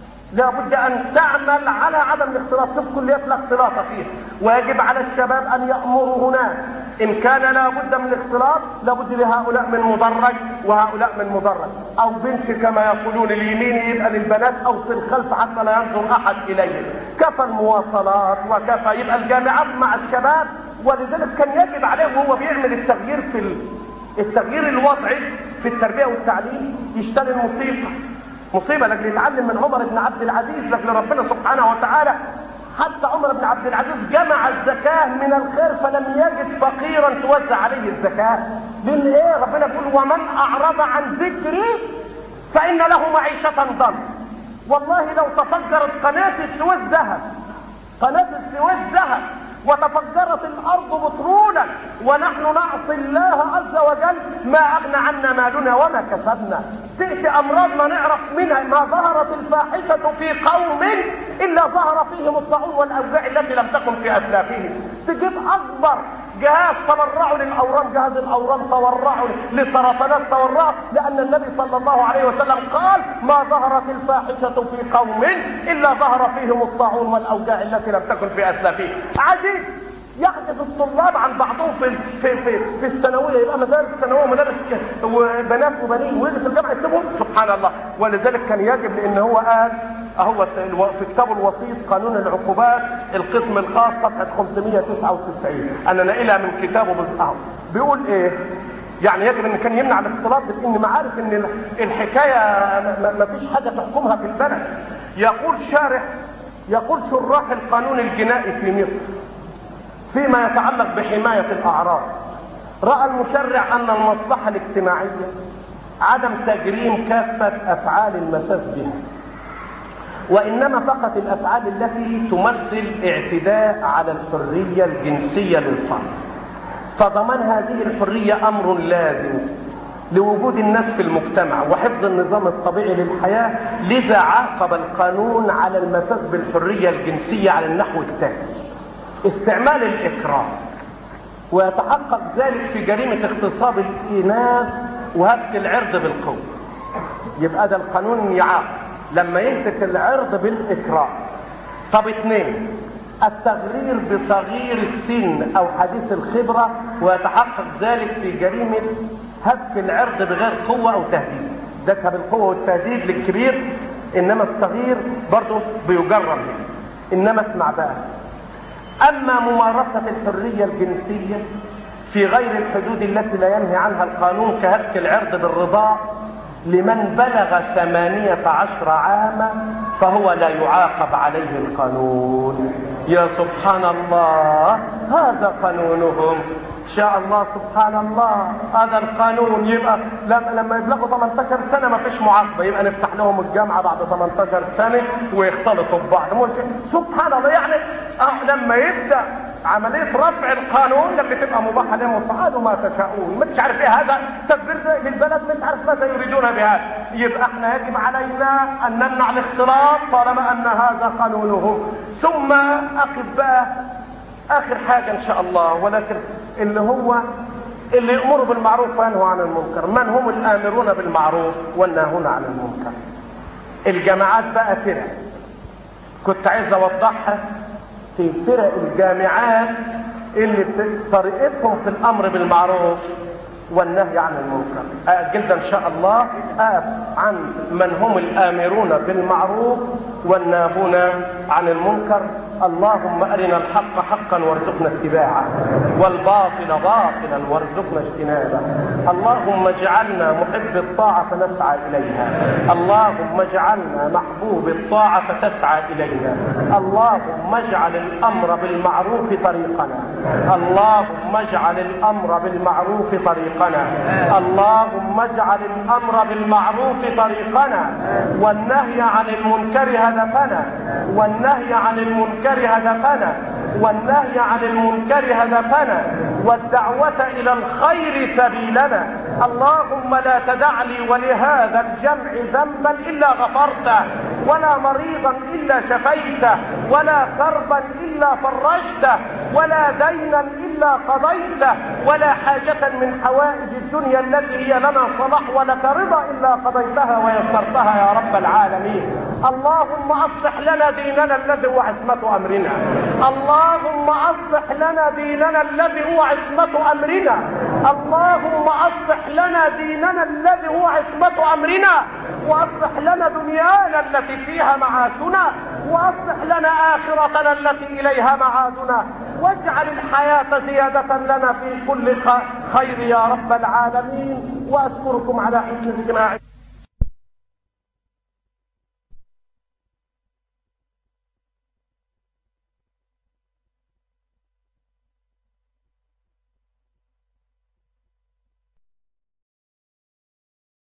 لابد أن تعمل على عدم الاختلاط، شوف كلية لا اختلاط فيها. ويجب على الشباب أن يأمروا هناك إن كان لابد من الاختلاط، لابد لهؤلاء من مدرج وهؤلاء من مدرج، أو بنت كما يقولون اليمين يبقى للبنات أو في الخلف حتى لا ينظر أحد إليه. كفى المواصلات وكفى يبقى الجامعات مع الشباب. ولذلك كان يجب عليه وهو بيعمل التغيير في التغيير الوضعي في التربية والتعليم يشتري الموسيقى. مصيبة لكن يتعلم من عمر بن عبد العزيز، لكن ربنا سبحانه وتعالى حتى عمر بن عبد العزيز جمع الزكاة من الخير فلم يجد فقيرا توزع عليه الزكاة. لأن إيه؟ ربنا بيقول ومن أعرض عن ذكري فإن له معيشة ضنكا. والله لو تفجرت قناة السويس ذهب، قناة السويس ذهب وتفجرت الارض بترولا ونحن نعصي الله عز وجل ما اغنى عنا مالنا وما كسبنا. تأتي امراضنا نعرف منها ما ظهرت الفاحشة في قوم الا ظهر فيهم الطاعون والاوجاع التي لم تكن في اسلافهم. تجيب اكبر جهاز تبرعوا للاورام، جهاز الاورام تورعوا للسرطانات تورعوا، لان النبي صلى الله عليه وسلم قال ما ظهرت الفاحشة في قوم الا ظهر فيهم الطاعون والاوجاع التي لم تكن في اسلافهم. عجيب يحدث الطلاب عن بعضهم في في في, في الثانويه، يبقى مدارس ثانويه ومدارس وبنات وبنين ويجي في الجامعه يكتبوا سبحان الله. ولذلك كان يجب لان هو قال اهو في كتاب الوسيط قانون العقوبات القسم الخاص صفحه خمسمائة وتسعة وتسعين انا ناقلها من كتابه بالأهو. بيقول ايه؟ يعني يجب ان كان يمنع الاختلاط، لان معارف ان الحكايه ما فيش حاجه تحكمها في البلد. يقول شارح يقول شراح القانون الجنائي في مصر فيما يتعلق بحماية الأعراض، رأى المشرع أن المصلحة الاجتماعية عدم تجريم كافة أفعال المساس بها، وإنما فقط الأفعال التي تمثل اعتداء على الحرية الجنسية للفرد. فضمان هذه الحرية أمر لازم لوجود الناس في المجتمع وحفظ النظام الطبيعي للحياة، لذا عاقب القانون على المساس بالحرية الجنسية على النحو التالي: استعمال الإكراه، ويتحقق ذلك في جريمة اغتصاب الإناث وهتك العرض بالقوة. يبقى ده القانون يعاقب لما يهتك العرض بالإكراه. طب اثنين، التغرير بصغير السن او حديث الخبرة، ويتحقق ذلك في جريمة هتك العرض بغير قوة او تهديد. ده بالقوة والتهديد للكبير، انما الصغير برضه بيجرم. انما اسمع بقى، اما ممارسة الحرية الجنسية في غير الحدود التي لا ينهي عنها القانون كهتك العرض بالرضاع لمن بلغ ثمانية عشر عاما فهو لا يعاقب عليه القانون. يا سبحان الله، هذا قانونهم. ان شاء الله سبحان الله، هذا القانون. يبقى لما يبلغوا ثمانية عشر سنة ما فيش معاقبة، يبقى نفتح لهم الجامعة بعد ثمانية عشر سنة ويختلطوا ببعض. سبحان الله، يعني اه لما يبدأ عملية رفع القانون اللي تبقى مباحة لهم وفعلوا ما تشاءون، مش عارف ايه هذا تدبير للبلد، مش عارف ماذا يريدون بهذا. يبقى احنا يجب علينا ان نمنع الاختلاط طالما ان هذا قانونهم. ثم اقف بقى اخر حاجة ان شاء الله، ولكن اللي هو اللي يأمروا بالمعروف وينهوا عن المنكر. من هم الآمرون بالمعروف والناهون عن المنكر؟ الجماعات بقى فرق، كنت عايز اوضحها في فرق الجامعات اللي طريقتهم في الامر بالمعروف والنهي عن المنكر. أجل ان شاء الله اقف عن من هم الامرون بالمعروف والناهون عن المنكر. اللهم ارنا الحق حقا وارزقنا اتباعه، والباطل باطلا وارزقنا اجتنابه. اللهم اجعلنا محب الطاعه فنسعى اليها، اللهم اجعلنا محبوب الطاعه فتسعى الينا. اللهم اجعل الامر بالمعروف طريقنا، اللهم اجعل الامر بالمعروف طريقنا، اللهم اجعل الامر بالمعروف طريقنا، والنهي عن المنكر هدفنا، والنهي عن المنكر هدفنا، والنهي عن المنكر هدفنا، والدعوة إلى الخير سبيلنا. اللهم لا تدع لي ولهذا الجمع ذنبا إلا غفرته، ولا مريضا إلا شفيته، ولا كربا إلا فرجته، ولا دينا إلا قضيته، ولا حاجة من حوائج الدنيا التي هي لنا صلاح ولك رضا إلا قضيتها ويسرتها يا رب العالمين. اللهم أصلح لنا ديننا الذي هو عصمة أمرنا، اللهم أصلح لنا ديننا الذي هو عصمة أمرنا، اللهم أصلح لنا ديننا الذي هو عصمة أمرنا، وأصلح لنا دنيانا التي فيها معاشنا، وأصلح لنا آخرتنا التي إليها معادنا، واجعل الحياة زيادة لنا في كل خير يا رب العالمين. وأشكركم على حسن استماعكم.